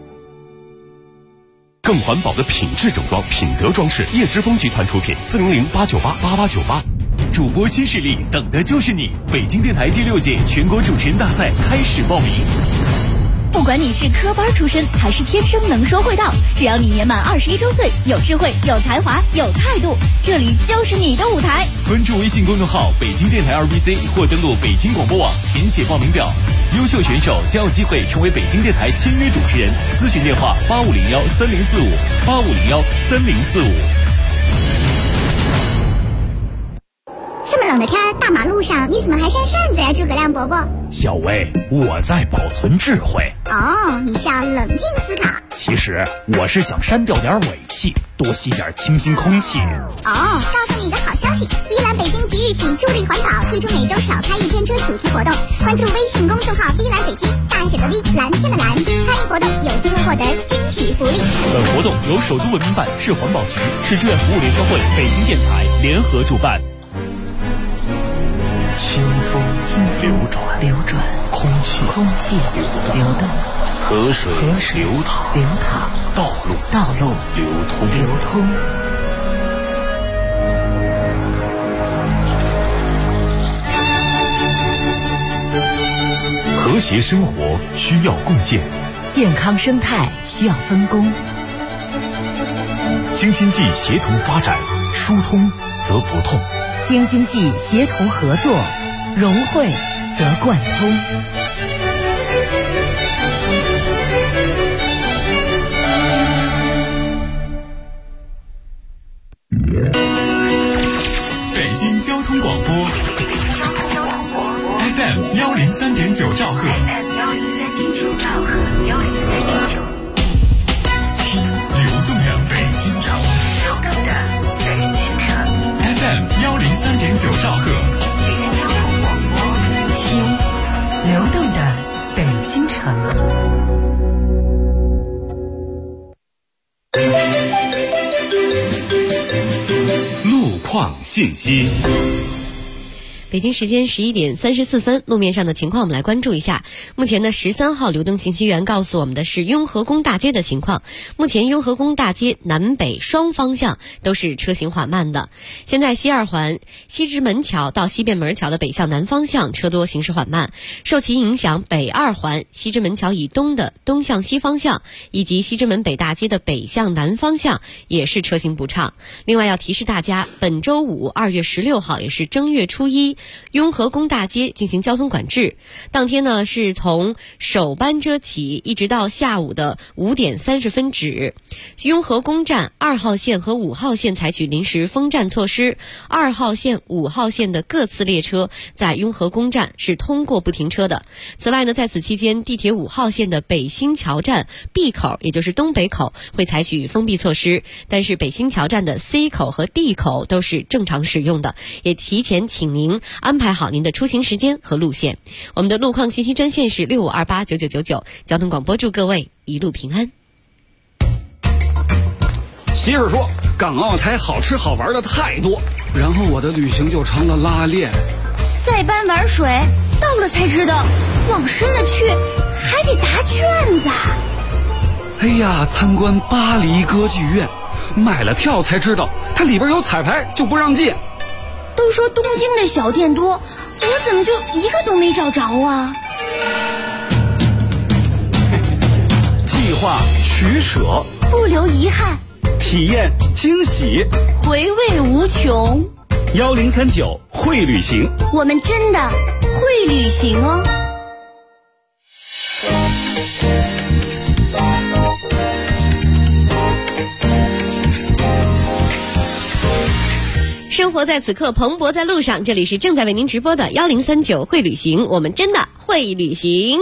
更环保的品质整装，品德装饰，叶之峰集团出品，400-898-8898。 主播新势力，等的就是你！北京电台第6届全国主持人大赛开始报名。 不管你是科班出身还是天生能说会道，只要你年满21周岁，有智慧、有才华、有态度，这里就是你的舞台。 关注微信公众号北京电台2BC 或登录北京广播网填写报名表，优秀选手将有机会成为北京电台签约主持人。咨询电话8501-3045，8501-3045。 这么冷的天，大马路上你怎么还扇扇子呀，诸葛亮伯伯？ 小薇，我在保存智慧。 哦，你是要冷静思考。 其实我是想删掉点尾气，多吸点清新空气。 哦，告诉你一个好消息，碧蓝北京即日起助力环保，推出每周少开1天车主题活动。关注微信公众号碧蓝北京，大写的 V， 蓝天的蓝，参与活动有机会获得惊喜福利。 本活动由首都文明办、市环保局、市志愿服务联合会、北京电台联合主办。 清风流转，空气流动，河水流淌，道路流通。 河和谐生活需要共建， 健康生态需要分工。 京津冀协同发展，疏通则不痛； 京津冀协同合作，融汇则贯通。 北京交通广播 FM 103.9兆赫，听流动的北京城。FM 103.9兆赫， 听流动的北京城。 路况信息。 北京时间11点34分，路面上的情况我们来关注一下。目前呢，13号流动信息源告诉我们的是雍和宫大街的情况。目前雍和宫大街南北双方向都是车行缓慢的。现在西二环西直门桥到西便门桥的北向南方向车多，行驶缓慢。受其影响，北二环西直门桥以东的东向西方向以及西直门北大街的北向南方向也是车行不畅。另外要提示大家，本周五2月16号也是正月初一，雍和宫大街进行交通管制。当天呢是从首班车起一直到下午的5点30分止。雍和宫站2号线和5号线采取临时封站措施，2号线、5号线的各次列车在雍和宫站是通过不停车的。此外呢，在此期间，地铁5号线的北新桥站 B 口，也就是东北口会采取封闭措施，但是北新桥站的 C 口和 D 口都是正常使用的，也提前请您安排好您的出行时间和路线。我们的路况信息专线是65289999，交通广播祝各位一路平安。 媳妇说港澳台好吃好玩的太多，然后我的旅行就成了拉练。 塞班玩水，到了才知道，往深了去还得答卷子。 哎呀，参观巴黎歌剧院，买了票才知道它里边有彩排，就不让进。 都说东京的小店多，我怎么就一个都没找着啊？ 计划取舍， 不留遗憾， 体验惊喜， 回味无穷。 1039会旅行， 我们真的会旅行哦。 生活在此刻，蓬勃在路上。这里是正在为您直播的1039会旅行，我们真的会旅行。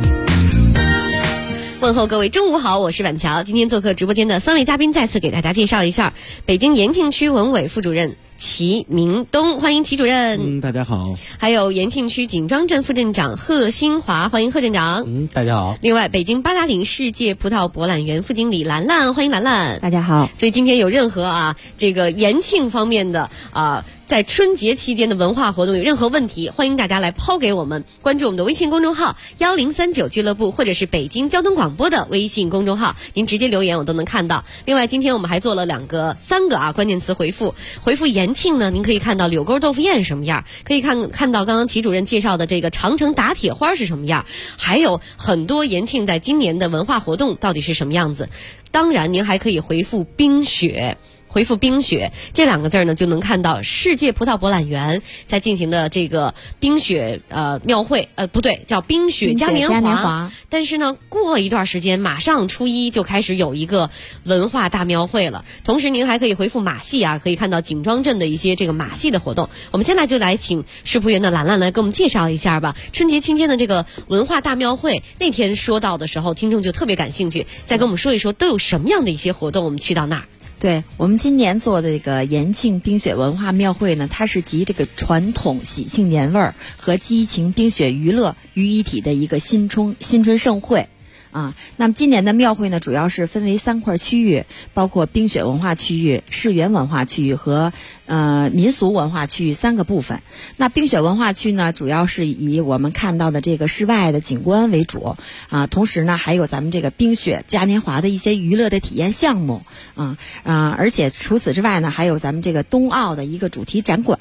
问候各位中午好，我是婉乔。今天做客直播间的3位嘉宾，再次给大家介绍一下北京延庆区文委副主任齐明东，欢迎齐主任。 大家好。 还有延庆区锦庄镇副镇长贺新华，欢迎贺镇长。 大家好。 另外，北京八达岭世界葡萄博览园副经理兰兰，欢迎兰兰。 大家好。 所以今天有任何这个延庆方面的在春节期间的文化活动有任何问题，欢迎大家来抛给我们，关注我们的微信公众号1039俱乐部，或者是北京交通广播的微信公众号，您直接留言我都能看到。另外，今天我们还做了3个关键词回复延庆呢，您可以看到柳沟豆腐宴什么样，可以看到刚刚齐主任介绍的这个长城打铁花是什么样，还有很多延庆在今年的文化活动到底是什么样子。当然，您还可以回复冰雪这2个字呢，就能看到世界葡萄博览园在进行的这个冰雪庙会，不对，叫冰雪嘉年华。但是呢，过一段时间，马上初一就开始有一个文化大庙会了。同时，您还可以回复马戏可以看到锦庄镇的一些这个马戏的活动。我们现在就来请世仆员的兰兰来给我们介绍一下吧。春节期间的这个文化大庙会，那天说到的时候，听众就特别感兴趣，再跟我们说一说都有什么样的一些活动，我们去到那儿。 对，我们今年做的这个延庆冰雪文化庙会呢，它是集这个传统喜庆年味儿和激情冰雪娱乐于一体的一个新春盛会。那么今年的庙会呢，主要是分为3块区域，包括冰雪文化区域、世园文化区域和民俗文化区域3个部分。那冰雪文化区呢，主要是以我们看到的这个室外的景观为主同时呢，还有咱们这个冰雪嘉年华的一些娱乐的体验项目而且除此之外呢，还有咱们这个冬奥的一个主题展馆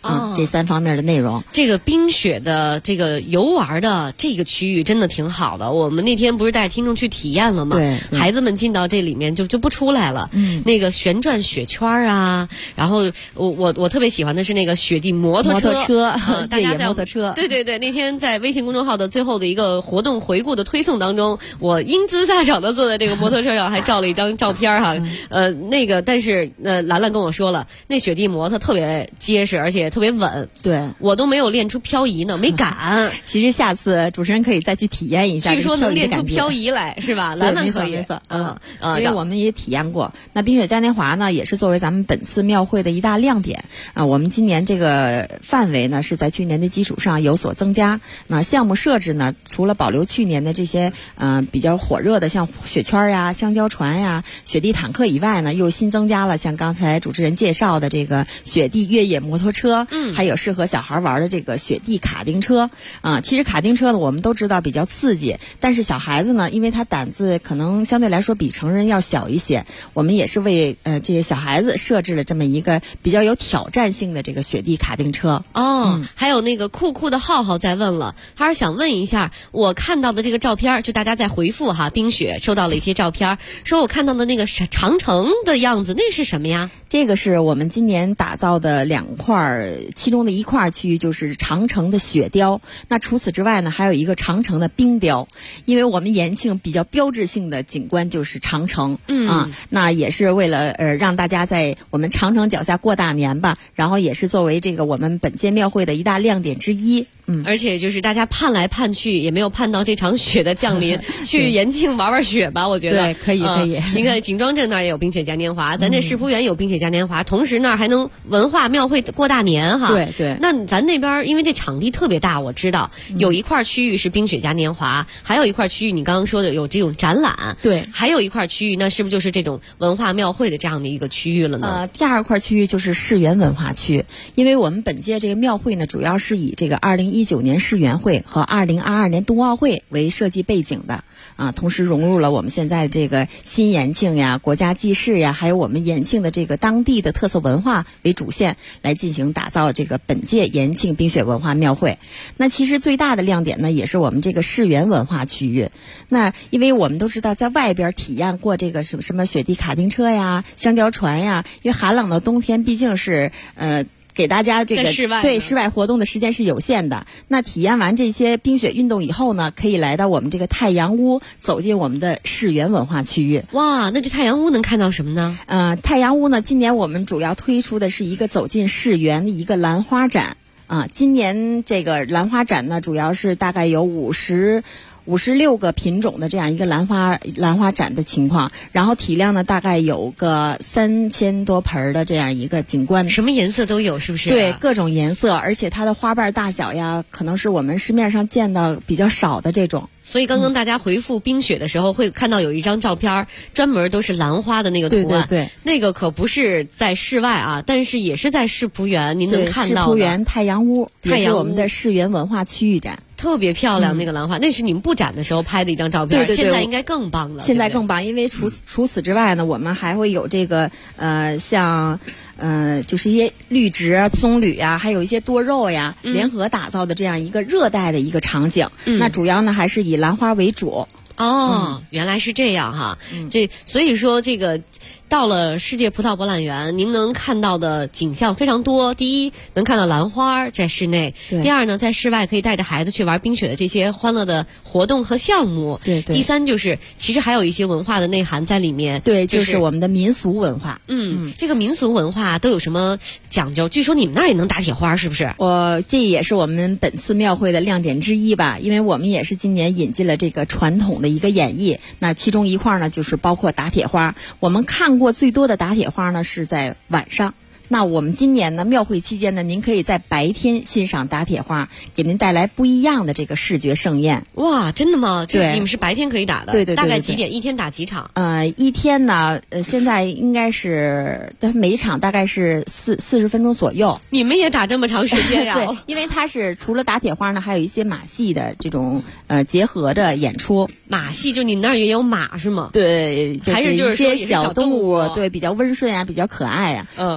这3方面的内容。 这个冰雪的这个游玩的这个区域真的挺好的。我们那天不是带听众去体验了吗？ 对， 孩子们进到这里面就不出来了。那个旋转雪圈啊，然后我特别喜欢的是那个雪地摩托车，大家在摩托车。 对，那天在微信公众号的最后的一个活动回顾的推送当中，我英姿飒爽的坐在这个摩托车上，还照了一张照片哈。那个但是兰兰跟我说了，那雪地摩托特别结实，而且特别稳。 对， 我都没有练出漂移呢，没敢。 其实下次主持人可以再去体验一下， 据说能练出漂移来是吧？兰兰可以， 没错，因为我们也体验过。那冰雪嘉年华呢，也是作为咱们本次庙会的一大亮点啊。我们今年这个范围呢是在去年的基础上有所增加。那项目设置呢，除了保留去年的这些比较火热的像雪圈呀、香蕉船呀、雪地坦克以外呢，又新增加了像刚才主持人介绍的这个雪地越野摩托车，还有适合小孩玩的这个雪地卡丁车啊。其实卡丁车呢，我们都知道比较刺激，但是小孩子呢，因为他胆子可能相对来说比成人要小一些，我们也是为这些小孩子设置了这么一个比较有挑战性的这个雪地卡丁车。 还有那个酷酷的浩浩在问了，他是想问一下，我看到的这个照片，就大家在回复哈，冰雪收到了一些照片，说我看到的那个长城的样子，那是什么呀？ 这个是我们今年打造的2块，其中的一块区域就是长城的雪雕。那除此之外呢，还有一个长城的冰雕。因为我们延庆比较标志性的景观就是长城，那也是为了让大家在我们长城脚下过大年吧，然后也是作为这个我们本届庙会的一大亮点之一。 而且就是大家盼来盼去也没有盼到这场雪的降临，去延庆玩雪吧，我觉得对，可以。 你看景庄镇那儿也有冰雪嘉年华，咱这世仆园有冰雪嘉年华，同时那儿还能文化庙会过大年哈。 对。 那咱那边因为这场地特别大，我知道有一块区域是冰雪嘉年华，还有一块区域你刚刚说的有这种展览， 对， 还有一块区域那是不是就是这种文化庙会的这样的一个区域了呢？ 第2块区域就是世园文化区，因为我们本届这个庙会呢，主要是以这个2019年世园会和2022年冬奥会为设计背景的啊，同时融入了我们现在这个新延庆呀、国家祭祀呀，还有我们延庆的这个当地的特色文化为主线来进行打造这个本届延庆冰雪文化庙会。那其实最大的亮点呢，也是我们这个世园文化区域。那因为我们都知道，在外边体验过这个什么雪地卡丁车呀、香蕉船呀，因为寒冷的冬天毕竟是给大家这个对室外活动的时间是有限的。那体验完这些冰雪运动以后呢，可以来到我们这个太阳屋，走进我们的世园文化区域。 哇，那这太阳屋能看到什么呢？ 太阳屋呢，今年我们主要推出的是一个走进世园的一个兰花展啊。今年这个兰花展呢，主要是大概有56个品种的这样一个兰花展的情况，然后体量呢大概有个3000多盆的这样一个景观， 什么颜色都有，是不是？ 对，各种颜色，而且它的花瓣大小呀，可能是我们市面上见到比较少的这种。 所以刚刚大家回复冰雪的时候，会看到有一张照片，专门都是兰花的那个图案。 对， 那个可不是在室外啊，但是也是在世仆园，您能看到的。 世仆园太阳屋也是我们的世园文化区域展。 特别漂亮，那个兰花，那是你们布展的时候拍的一张照片。 对， 现在应该更棒了。 现在更棒，因为除此之外呢，我们还会有这个像就是一些绿植、棕榈啊，还有一些多肉呀，联合打造的这样一个热带的一个场景。那主要呢还是以兰花为主。 原来是这样哈。所以说这个到了世界葡萄博览园，您能看到的景象非常多。第一，能看到兰花在室内；第二呢，在室外可以带着孩子去玩冰雪的这些欢乐的活动和项目。 对。 第三就是其实还有一些文化的内涵在里面。 对，就是我们的民俗文化。 这个民俗文化都有什么讲究？据说你们那儿也能打铁花，是不是？ 这也是我们本次庙会的亮点之一吧，因为我们也是今年引进了这个传统的一个演绎。那其中一块呢，就是包括打铁花。我们看过最多的打铁花呢是在晚上。那我们今年呢，庙会期间呢，您可以在白天欣赏打铁花，给您带来不一样的这个视觉盛宴。 哇，真的吗？ 对， 你们是白天可以打的。 对。 大概几点？一天打几场？ 一天呢，现在应该是每一场大概是40分钟左右。 你们也打这么长时间呀？ 对，因为它是除了打铁花呢，还有一些马戏的这种结合的演出。 马戏就你那儿也有马是吗？ 对， 还是一些小动物， 对，比较温顺啊，比较可爱啊，没有什么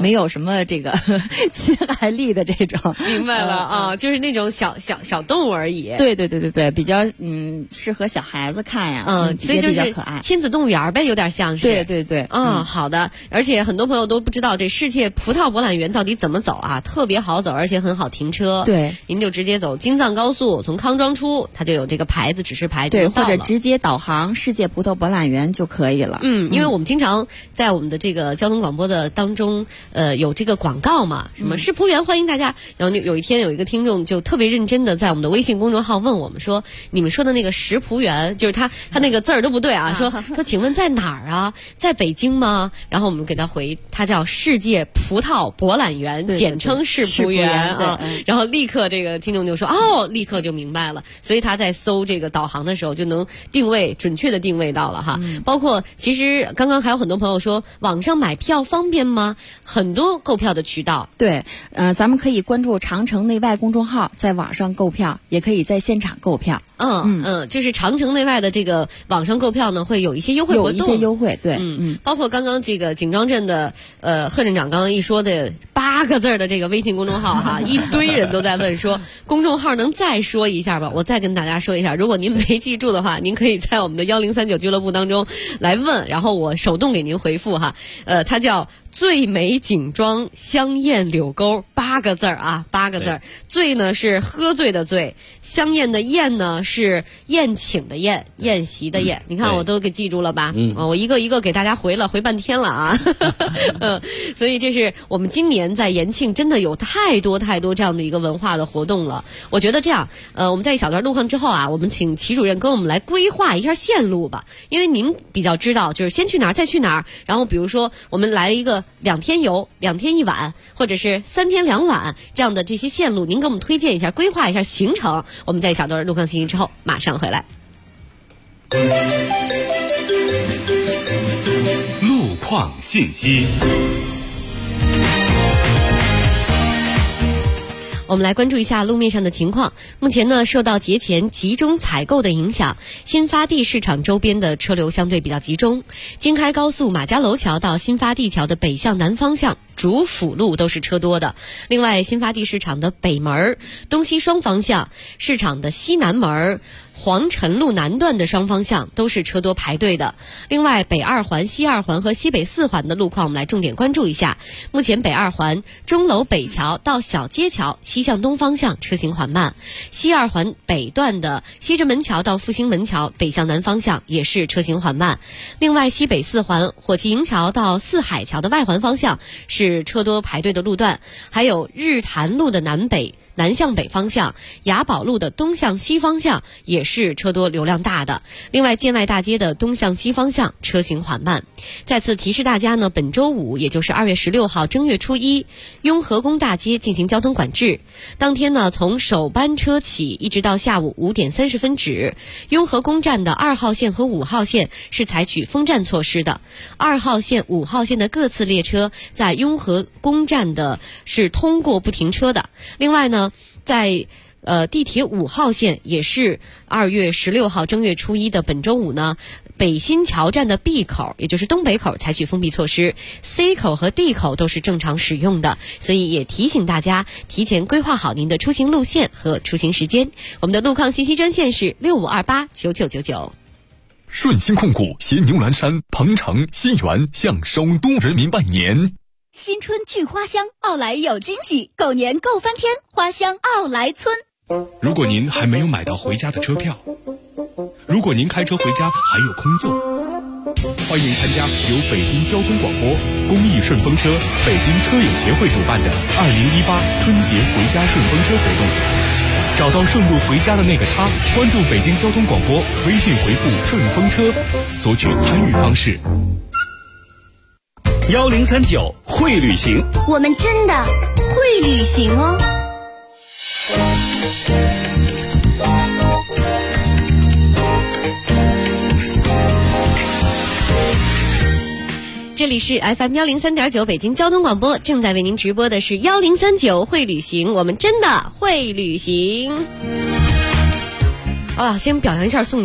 么这个亲和力的这种。 明白了啊，就是那种小动物而已。 对，比较适合小孩子看呀。 所以就是亲子动物园呗，有点像是。 对。 好的。而且很多朋友都不知道这世界葡萄博览园到底怎么走啊，特别好走，而且很好停车。 对， 您就直接走京藏高速，从康庄出，它就有这个牌子指示牌。 对，或者直接导航世界葡萄博览园就可以了。 因为我们经常在我们的这个交通广播的当中，有这个广告嘛，什么世葡园欢迎大家。然后有一天有一个听众就特别认真的在我们的微信公众号问我们说，你们说的那个石葡园，就是他那个字儿都不对啊，说请问在哪儿啊？在北京吗？然后我们给他回，它叫世界葡萄博览园，简称世葡园啊。然后立刻这个听众就说立刻就明白了，所以他在搜这个导航的时候就能准确的定位到了哈。包括其实刚刚还有很多朋友说网上买票方便吗？很多购票的渠道。 对，咱们可以关注长城内外公众号，在网上购票，也可以在现场购票。 就是长城内外的这个网上购票呢，会有一些优惠活动， 有一些优惠。对， 包括刚刚这个景庄镇的贺镇长刚刚一说的8个字的这个微信公众号哈，一堆人都在问说公众号能再说一下吧？我再跟大家说一下，如果您没记住的话，您可以在我们的1039俱乐部当中来问，然后我手动给您回复哈。它叫最美景庄香艳柳沟，8个字啊，8个字。醉呢是喝醉的醉，香艳的艳呢是宴请的宴，宴席的宴。你看我都给记住了吧？我一个一个给大家回半天了啊。所以这是我们今年在延庆真的有太多这样的一个文化的活动了。我觉得这样，我们在一小段路况之后啊，我们请齐主任跟我们来规划一下线路吧，因为您比较知道，就是先去哪儿再去哪儿，然后比如说我们来一个2天游2天1晚，或者是3天2晚这样的这些线路，您给我们推荐一下，规划一下行程。我们在一小段路况信息之后马上回来。 路况信息。 我们来关注一下路面上的情况。目前呢，受到节前集中采购的影响，新发地市场周边的车流相对比较集中。京开高速马家楼桥到新发地桥的北向南方向主辅路都是车多的。另外，新发地市场的北门、东西双方向、市场的西南门、黄辰路南段的双方向都是车多排队的。另外，北2环、西2环和西北4环的路况我们来重点关注一下。目前北2环钟楼北桥到小街桥西向东方向车行缓慢，西2环北段的西直门桥到复兴门桥北向南方向也是车行缓慢。另外，西北4环火器营桥到四海桥的外环方向是车多排队的路段，还有日坛路的南向北方向，雅宝路的东向西方向也是车多流量大的。另外，建外大街的东向西方向车行缓慢。再次提示大家呢，本周五也就是2月16号正月初一，雍和宫大街进行交通管制。当天呢，从首班车起一直到下午5点30分止，雍和宫站的2号线和5号线是采取封站措施的。2号线、5号线的各次列车在雍和宫站的是通过不停车的。另外呢，在地铁5号线也是2月16号正月初一的本周五呢，北新桥站的 B 口，也就是东北口采取封闭措施， C 口和 D 口都是正常使用的，所以也提醒大家提前规划好您的出行路线和出行时间。我们的路况信息专线是65289999。 顺鑫控股携牛栏山、鹏城、新源向首都人民拜年。 新春聚花香，奥莱有惊喜，狗年购翻天，花香奥莱村。 如果您还没有买到回家的车票，如果您开车回家还有空座，欢迎参加由北京交通广播、公益顺风车、北京车友协会主办的2018春节回家顺风车活动。找到顺路回家的那个他，关注北京交通广播，微信回复顺风车，索取参与方式。 1039会旅行， 我们真的会旅行哦。 这里是 FM 103.9北京交通广播，正在为您直播的是1039会旅行，我们真的会旅行。先表扬一下宋阳，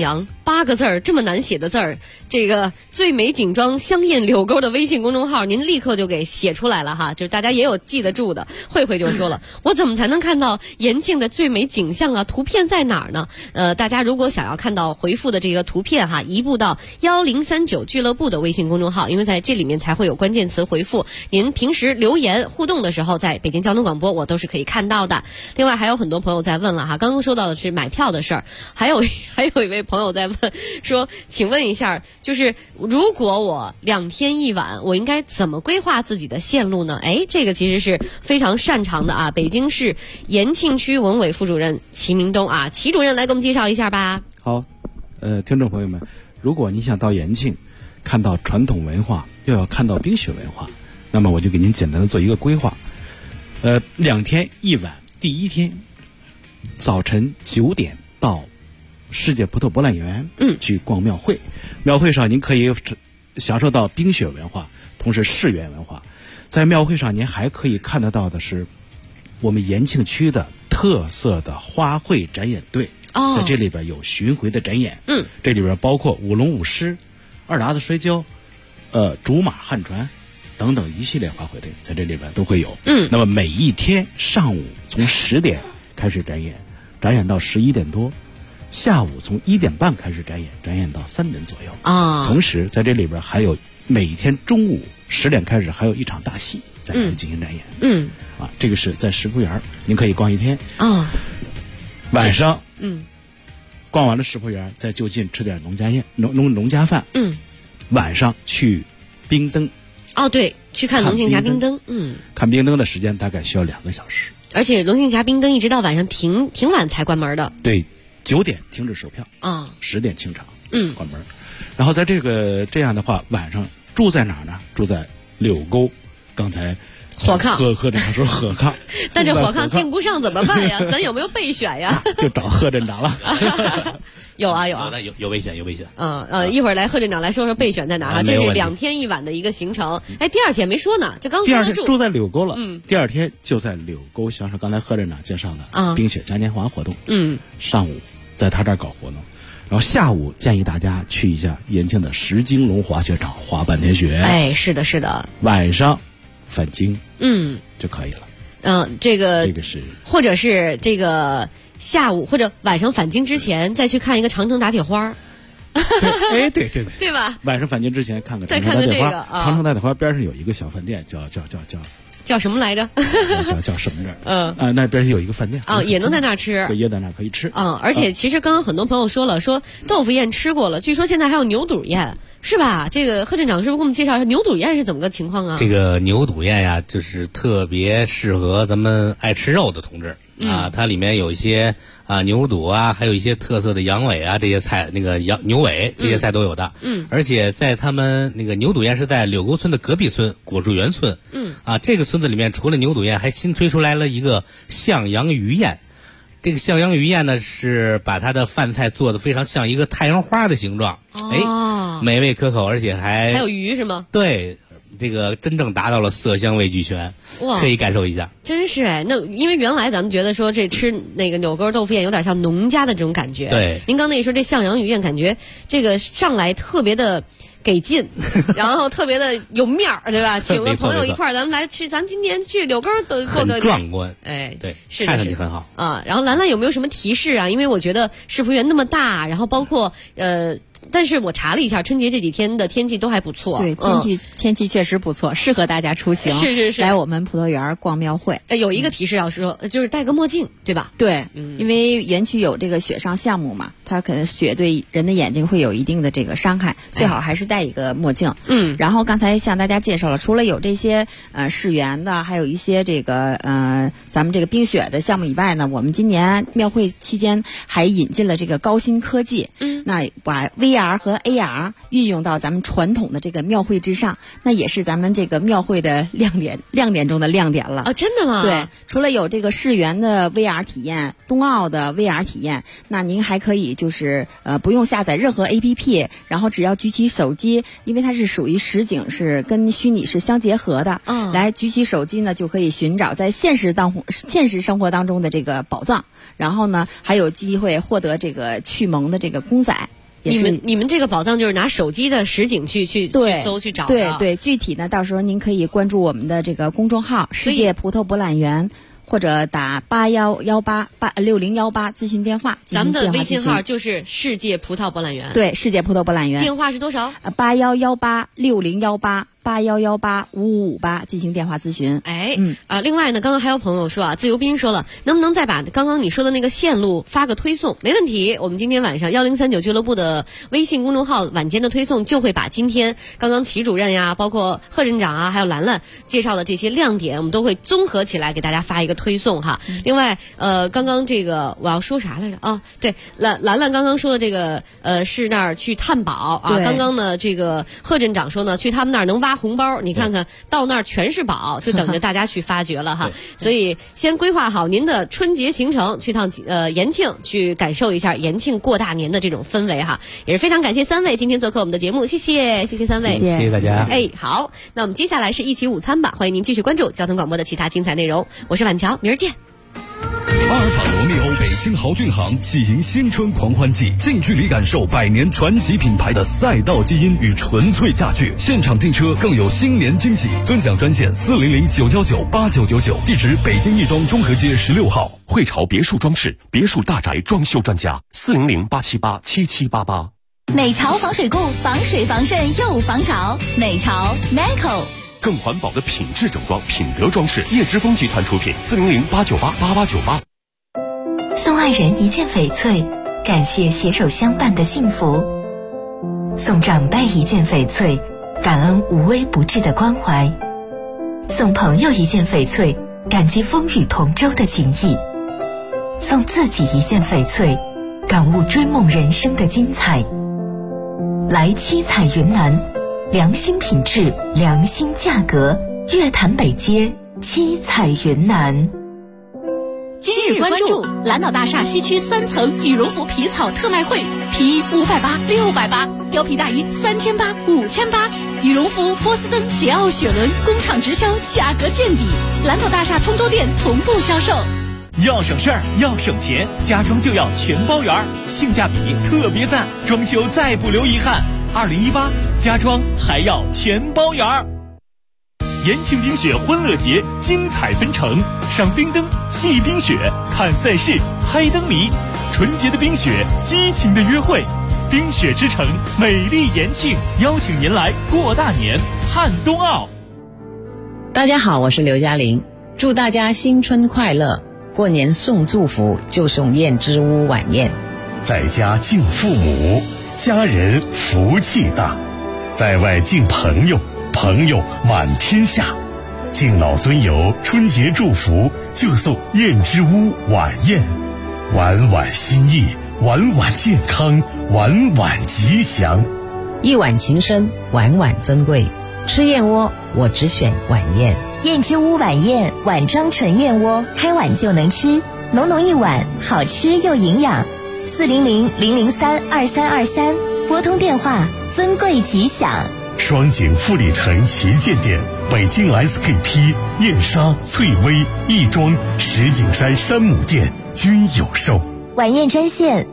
8个字儿这么难写的字儿，这个最美景庄香艳柳沟的微信公众号，您立刻就给写出来了哈，就是大家也有记得住的。慧慧就说了，我怎么才能看到延庆的最美景象啊？图片在哪儿呢？大家如果想要看到回复的这个图片哈，移步到1039俱乐部的微信公众号，因为在这里面才会有关键词回复。您平时留言互动的时候，在北京交通广播我都是可以看到的。另外还有很多朋友在问了哈，刚刚说到的是买票的事儿，还有一位朋友在问说，请问一下，就是如果我2天1晚，我应该怎么规划自己的线路呢？这个其实是非常擅长的啊。北京市延庆区文委副主任齐明东啊，齐主任来给我们介绍一下吧。 好，听众朋友们，如果你想到延庆看到传统文化，又要看到冰雪文化，那么我就给您简单的做一个规划。2天1晚，第一天早晨9点到世界葡萄博览园去逛庙会。庙会上您可以享受到冰雪文化，同时世园文化。在庙会上您还可以看得到的是我们延庆区的特色的花卉展演队，在这里边有巡回的展演，这里边包括舞龙舞狮、二鞑子摔跤、竹马旱船等等一系列花卉队，在这里边都会有。那么每一天上午从10点开始展演，展演到11点多，下午从1点半开始展演，展演到3点左右啊。同时在这里边还有每天中午10点开始还有一场大戏在这里进行展演。这个是在石浦园，您可以逛一天啊。晚上逛完了石浦园，再就近吃点农家饭。晚上去冰灯。对，去看龙庆峡冰灯。看冰灯的时间大概需要2个小时。而且龙庆峡冰灯一直到晚上挺晚才关门的。对，9点停止售票10点清场关门。然后在这样的话，晚上住在哪儿呢？住在柳沟，刚才火炕，贺镇长说火炕，但这火炕订不上怎么办呀？咱有没有备选呀？就找贺镇长了。有备选。一会儿来贺镇长来说说备选在哪儿。这是2天1晚的一个行程。第二天没说呢，这刚说的第二天住在柳沟了。第二天就在柳沟享受刚才贺镇长介绍的冰雪嘉年华活动。上午在他这儿搞活动。然后下午建议大家去一下延庆的石金龙滑雪场滑半天雪。是的。晚上返京就可以了。这个是，或者是这个下午或者晚上返京之前再去看一个长城打铁花。对吧？晚上返京之前看看长城打铁花。长城打铁花边上有一个小饭店，叫什么来着？叫什么人？那边有一个饭店也能在那儿吃，也在那儿可以吃。而且其实刚刚很多朋友说了，说豆腐宴吃过了，据说现在还有牛肚宴，是吧？这个贺镇长是不是给我们介绍一下牛肚宴是怎么个情况啊？这个牛肚宴呀，就是特别适合咱们爱吃肉的同志它里面有一些牛肚啊，还有一些特色的羊尾啊，这些菜，那个牛尾这些菜都有的。而且在他们那个牛肚宴是在柳沟村的隔壁村果树园村。这个村子里面除了牛肚宴，还新推出来了一个向阳鱼宴。这个向阳鱼宴呢，是把它的饭菜做得非常像一个太阳花的形状。美味可口，而且还有鱼是吗？对。这个真正达到了色香味俱全，可以感受一下。真是那因为原来咱们觉得说这吃那个柳沟豆腐宴有点像农家的这种感觉。对，您刚才一说这向阳鱼宴，感觉这个上来特别的给劲，然后特别的有面儿，对吧？请了朋友一块儿，咱们来去，咱今年去柳沟都过个壮观。对，是看上去很好啊。然后兰兰有没有什么提示啊？因为我觉得世浦园那么大，然后包括但是我查了一下，春节这几天的天气都还不错。对，天气确实不错，适合大家出行。是来我们葡萄园逛庙会。有一个提示要说，就是戴个墨镜，对吧？对，因为园区有这个雪上项目嘛，它可能雪对人的眼睛会有一定的这个伤害，最好还是戴一个墨镜。然后刚才向大家介绍了，除了有这些世园的，还有一些这个咱们这个冰雪的项目以外呢，我们今年庙会期间还引进了这个高新科技。那把VR 和 AR 运用到咱们传统的这个庙会之上，那也是咱们这个庙会的亮点中的亮点了。真的吗？对，除了有这个世园的 VR 体验，冬奥的 VR 体验，那您还可以就是不用下载任何 APP， 然后只要举起手机，因为它是属于实景，是跟虚拟是相结合的。来举起手机呢，就可以寻找在现实生活当中的这个宝藏，然后呢还有机会获得这个趣萌的这个公仔。 你们这个宝藏就是拿手机的实景去搜去找的。 对，具体呢，到时候您可以关注我们的这个公众号“世界葡萄博览园”。或者打81186018咨询电话。 咱们的微信号就是世界葡萄博览园。 对，世界葡萄博览园。 电话是多少 ？8118601881185558进行电话咨询。 另外呢，刚刚还有朋友说自由斌说了，能不能再把刚刚你说的那个线路发个推送？没问题，我们今天晚上1039俱乐部的微信公众号晚间的推送就会把今天刚刚齐主任呀，包括贺镇长啊，还有兰兰介绍的这些亮点，我们都会综合起来给大家发一个推送哈。另外刚刚这个我要说啥来着对，兰兰刚刚说的这个是那儿去探宝啊。刚刚呢这个贺镇长说呢，去他们那儿能挖红包，你看看到那儿全是宝，就等着大家去发掘了哈。所以先规划好您的春节行程，去趟延庆，去感受一下延庆过大年的这种氛围哈。也是非常感谢3位今天做客我们的节目，谢谢3位， 谢谢大家。 好，那我们接下来是一起午餐吧，欢迎您继续关注交通广播的其他精彩内容。我是婉乔，明儿见。 阿尔法罗密欧北京豪骏行喜迎新春狂欢季，近距离感受100年传奇品牌的赛道基因与纯粹驾趣，现场订车更有新年惊喜，尊享专线400-919-8999，地址北京亦庄中和街16号。 汇潮别墅装饰，别墅大宅装修专家，400-878-7788。 美潮防水固，防水防渗又防潮。美潮 Neco。 更环保的品质整装，品德装饰，叶之峰集团出品，400-898-8898。 送爱人一件翡翠，感谢携手相伴的幸福；送长辈一件翡翠，感恩无微不至的关怀；送朋友一件翡翠，感激风雨同舟的情谊；送自己一件翡翠，感悟追梦人生的精彩。来七彩云南，良心品质，良心价格，月坛北街七彩云南。 今日关注蓝岛大厦西区3层羽绒服皮草特卖会，皮衣580、680，貂皮大衣3800、5800，羽绒服波司登、捷奥、雪伦工厂直销，价格见底。蓝岛大厦通州店同步销售。 要省事儿，要省钱，家装就要全包圆，性价比特别赞，装修再不留遗憾。2018家装还要全包圆。延庆冰雪欢乐节精彩纷呈，赏冰灯、戏冰雪、看赛事、猜灯谜，纯洁的冰雪，激情的约会。冰雪之城，美丽延庆，邀请您来过大年，看冬奥。 大家好，我是刘嘉玲，祝大家新春快乐。过年送祝福就送燕之屋晚宴， 在家敬父母，家人福气大；在外敬朋友，朋友满天下。敬老尊友，春节祝福就送燕之屋晚宴，晚晚心意，晚晚健康，晚晚吉祥。 一碗情深，晚晚尊贵。吃燕窝，我只选晚宴。 燕之屋晚宴，碗装纯燕窝，开碗就能吃，浓浓一碗，好吃又营养。400-003-2323，拨通电话，尊贵吉祥。 双井富力城旗舰店，北京 SKP、燕莎、翠微、亦庄、石景山山姆店均有售。 晚宴专线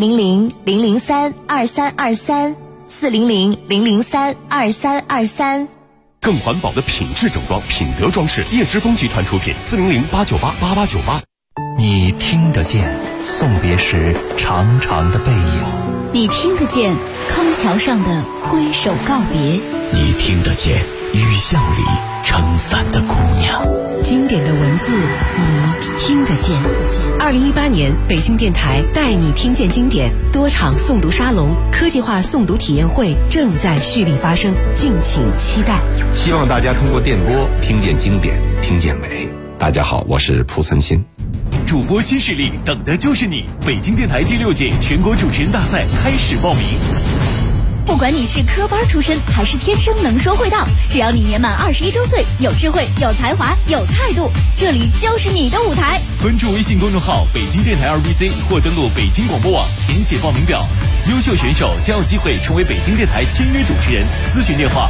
400-003-2323。400-003-2323。 更环保的品质整装，品德装饰，叶之峰集团出品，400-898-8898。 你听得见送别时长长的背影， 你听得见康桥上的挥手告别， 你听得见雨巷里撑伞的姑娘。 经典的文字，你听得见。2018年北京电台带你听见经典多场诵读沙龙、科技化诵读体验会正在蓄力发生，敬请期待。 希望大家通过电波听见经典，听见美。大家好，我是蒲存昕。 主播新势力，等的就是你！北京电台第6届全国主持人大赛开始报名。 不管你是科班出身还是天生能说会道，只要你年满21周岁，有智慧、有才华、有态度，这里就是你的舞台。 关注微信公众号北京电台2BC 或登录北京广播网填写报名表，优秀选手将有机会成为北京电台签约主持人。咨询电话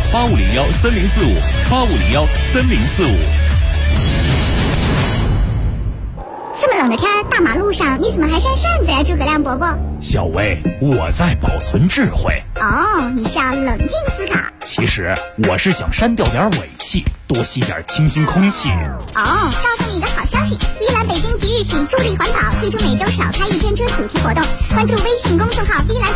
8501-3045，8501-3045。 这么冷的天，大马路上你怎么还扇扇子呀，诸葛亮伯伯？ 小薇，我在保存智慧。 哦，你是要冷静思考。 其实我是想删掉点尾气，多吸点清新空气。 哦，告诉你一个好消息，依兰北京即日起助力环保，推出每周少开一天车主题活动，关注微信公众号依兰